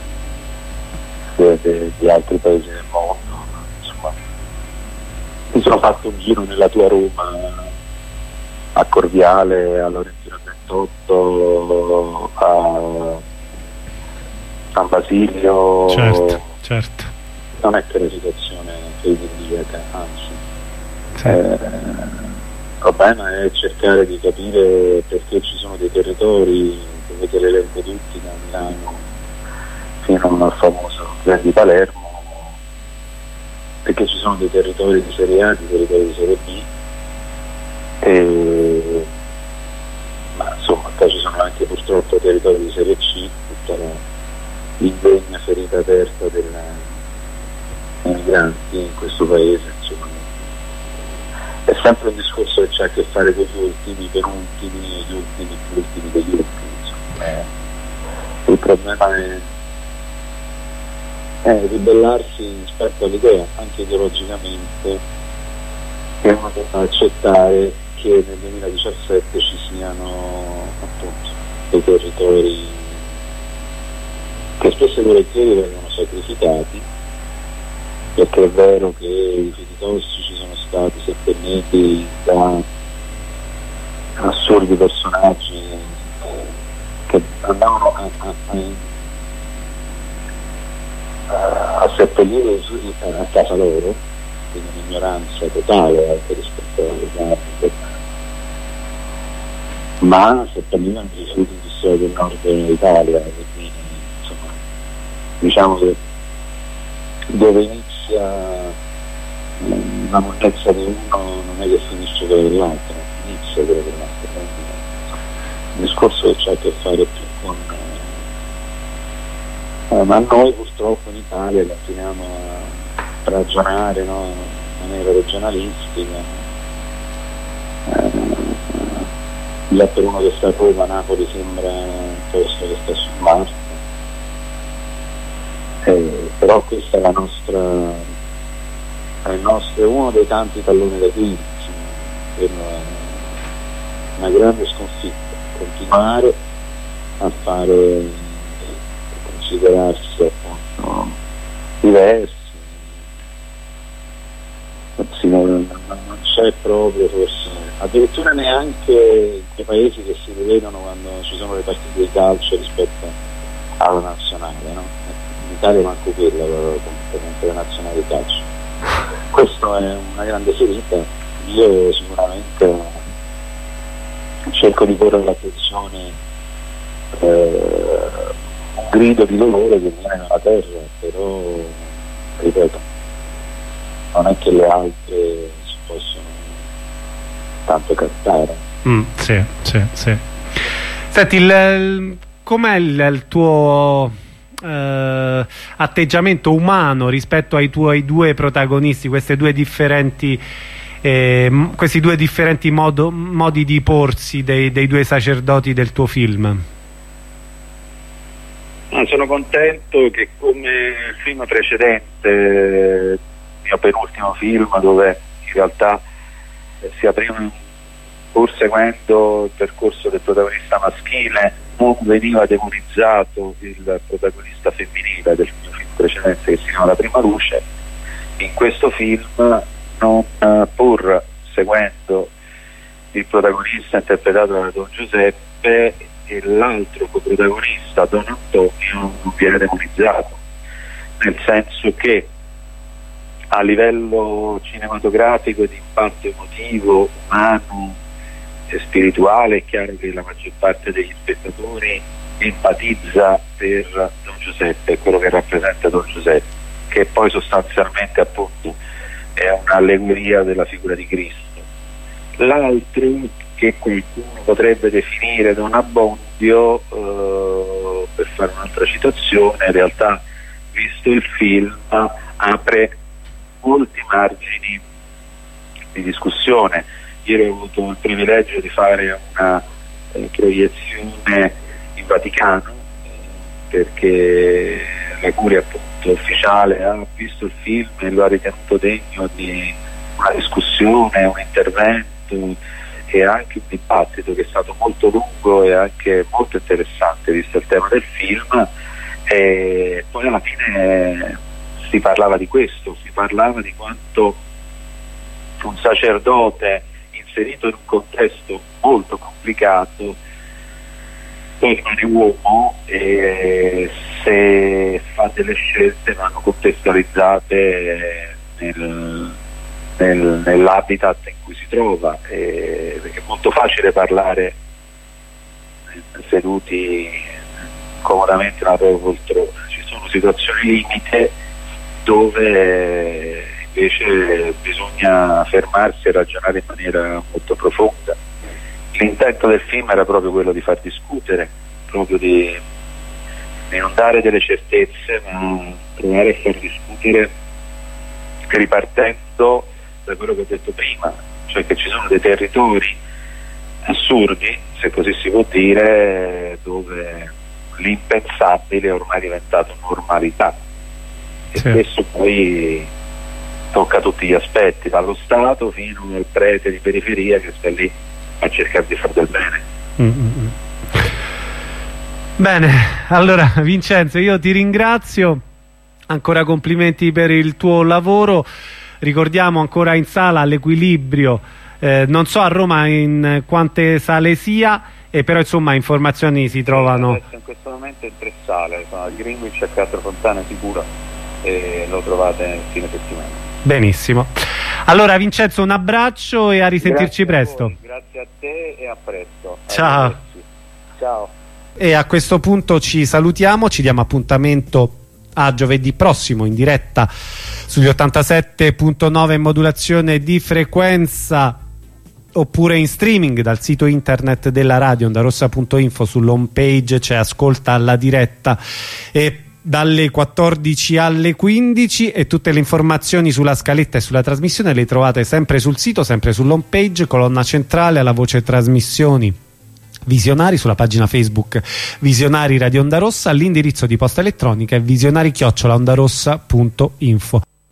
di altri paesi del mondo. Insomma, mi sono fatto un giro nella tua Roma, a Corviale, a Lorenzino 38, a San Basilio. Certo. Non è che la situazione è idilliaca, anzi. Sì. Il problema è cercare di capire perché ci sono dei territori, dovete l'elenco tutti, da Milano fino al famoso Gran di Palermo, perché ci sono dei territori di Serie A, dei territori di Serie B, ma insomma qua ci sono anche purtroppo territori di Serie C, tutta l'indegna ferita aperta dei migranti in questo paese, insomma. È sempre un discorso che c'ha a che fare con gli ultimi penultimi e gli ultimi più ultimi degli ultimi, insomma. Il problema è ribellarsi rispetto all'idea, anche ideologicamente, che uno deve accettare che nel 2017 ci siano appunto dei territori che spesso e volentieri vengono sacrificati, perché è vero che i rifiuti tossici sono stati seppelliti da assurdi personaggi che andavano a seppellire i rifiuti a casa loro, quindi un'ignoranza totale anche rispetto alle carte, ma seppellivano i rifiuti di storia del nord Italia, quindi insomma diciamo che dove inizia la moltezza di uno non è che finisce quella dell'altro, inizia quella dell'altro, quindi il discorso che c'ha a che fare più con ma noi purtroppo in Italia continuiamo a ragionare, no, in maniera regionalistica. Già per uno che sta a Roma, Napoli sembra un posto che sta su Marte, però questa è la nostra, è uno dei tanti talloni da qui, per una grande sconfitta, continuare a fare, considerarsi appunto diversi, non c'è proprio forse, addirittura neanche i paesi che si rivedono quando ci sono le partite di calcio rispetto alla nazionale, no? In Italia manco quella completamente la nazionale di calcio. Questo è una grande ferita. Io sicuramente cerco di porre all'attenzione un grido di dolore che viene dalla terra, però ripeto, non è che le altre si possono tanto cantare. Sì. Senti, com'è il tuo atteggiamento umano rispetto ai tuoi due protagonisti, questi due differenti modi di porsi dei due sacerdoti del tuo film? Sono contento che, come il film precedente, il mio penultimo film, dove in realtà si apriva pur seguendo il percorso del protagonista maschile, non veniva demonizzato il protagonista femminile del mio film precedente, che si chiama La prima luce. In questo film, pur seguendo il protagonista interpretato da Don Giuseppe, e l'altro coprotagonista, Don Antonio, non viene demonizzato, nel senso che a livello cinematografico, di impatto emotivo, umano e spirituale, è chiaro che la maggior parte degli spettatori empatizza per Don Giuseppe, quello che rappresenta Don Giuseppe, che poi sostanzialmente appunto è un'allegoria della figura di Cristo. L'altro, che qualcuno potrebbe definire Don Abbondio, per fare un'altra citazione, in realtà visto il film apre molti margini di discussione. Ieri ho avuto il privilegio di fare una proiezione in Vaticano, perché la curia appunto ufficiale ha visto il film e lo ha ritenuto degno di una discussione, un intervento e anche un dibattito che è stato molto lungo e anche molto interessante visto il tema del film. E poi alla fine si parlava di questo, si parlava di quanto un sacerdote inserito in un contesto molto complicato poi rimane uomo, e se fa delle scelte vanno contestualizzate nell'habitat in cui si trova, perché è molto facile parlare seduti comodamente nella propria poltrona. Ci sono situazioni limite dove invece bisogna fermarsi e ragionare in maniera molto profonda. L'intento del film era proprio quello di far discutere, proprio di non dare delle certezze, ma provare a far discutere ripartendo da quello che ho detto prima, cioè che ci sono dei territori assurdi, se così si può dire, dove l'impensabile è ormai diventato normalità, e questo poi tocca tutti gli aspetti, dallo Stato fino al prete di periferia che sta lì a cercare di fare del bene. Bene, allora Vincenzo, io ti ringrazio, ancora complimenti per il tuo lavoro. Ricordiamo ancora in sala all'Equilibrio, non so a Roma in quante sale sia, però insomma informazioni si trovano. In questo momento in 3 sale, sono al Greenwich, a Teatro Fontana Sicura, e lo trovate nel fine settimana. Benissimo, allora Vincenzo, un abbraccio e a risentirci presto. Grazie a te e a presto. Ciao. Ciao. E a questo punto ci salutiamo, ci diamo appuntamento a giovedì prossimo in diretta sugli 87.9 in modulazione di frequenza, oppure in streaming dal sito internet della radio ondarossa.info. sull'home page c'è Ascolta alla diretta, e dalle 14 alle 15, e tutte le informazioni sulla scaletta e sulla trasmissione le trovate sempre sul sito, sempre sull'home page, colonna centrale alla voce trasmissioni Visionari, sulla pagina Facebook Visionari Radio Onda Rossa. L'indirizzo di posta elettronica è visionari@ondarossa.info.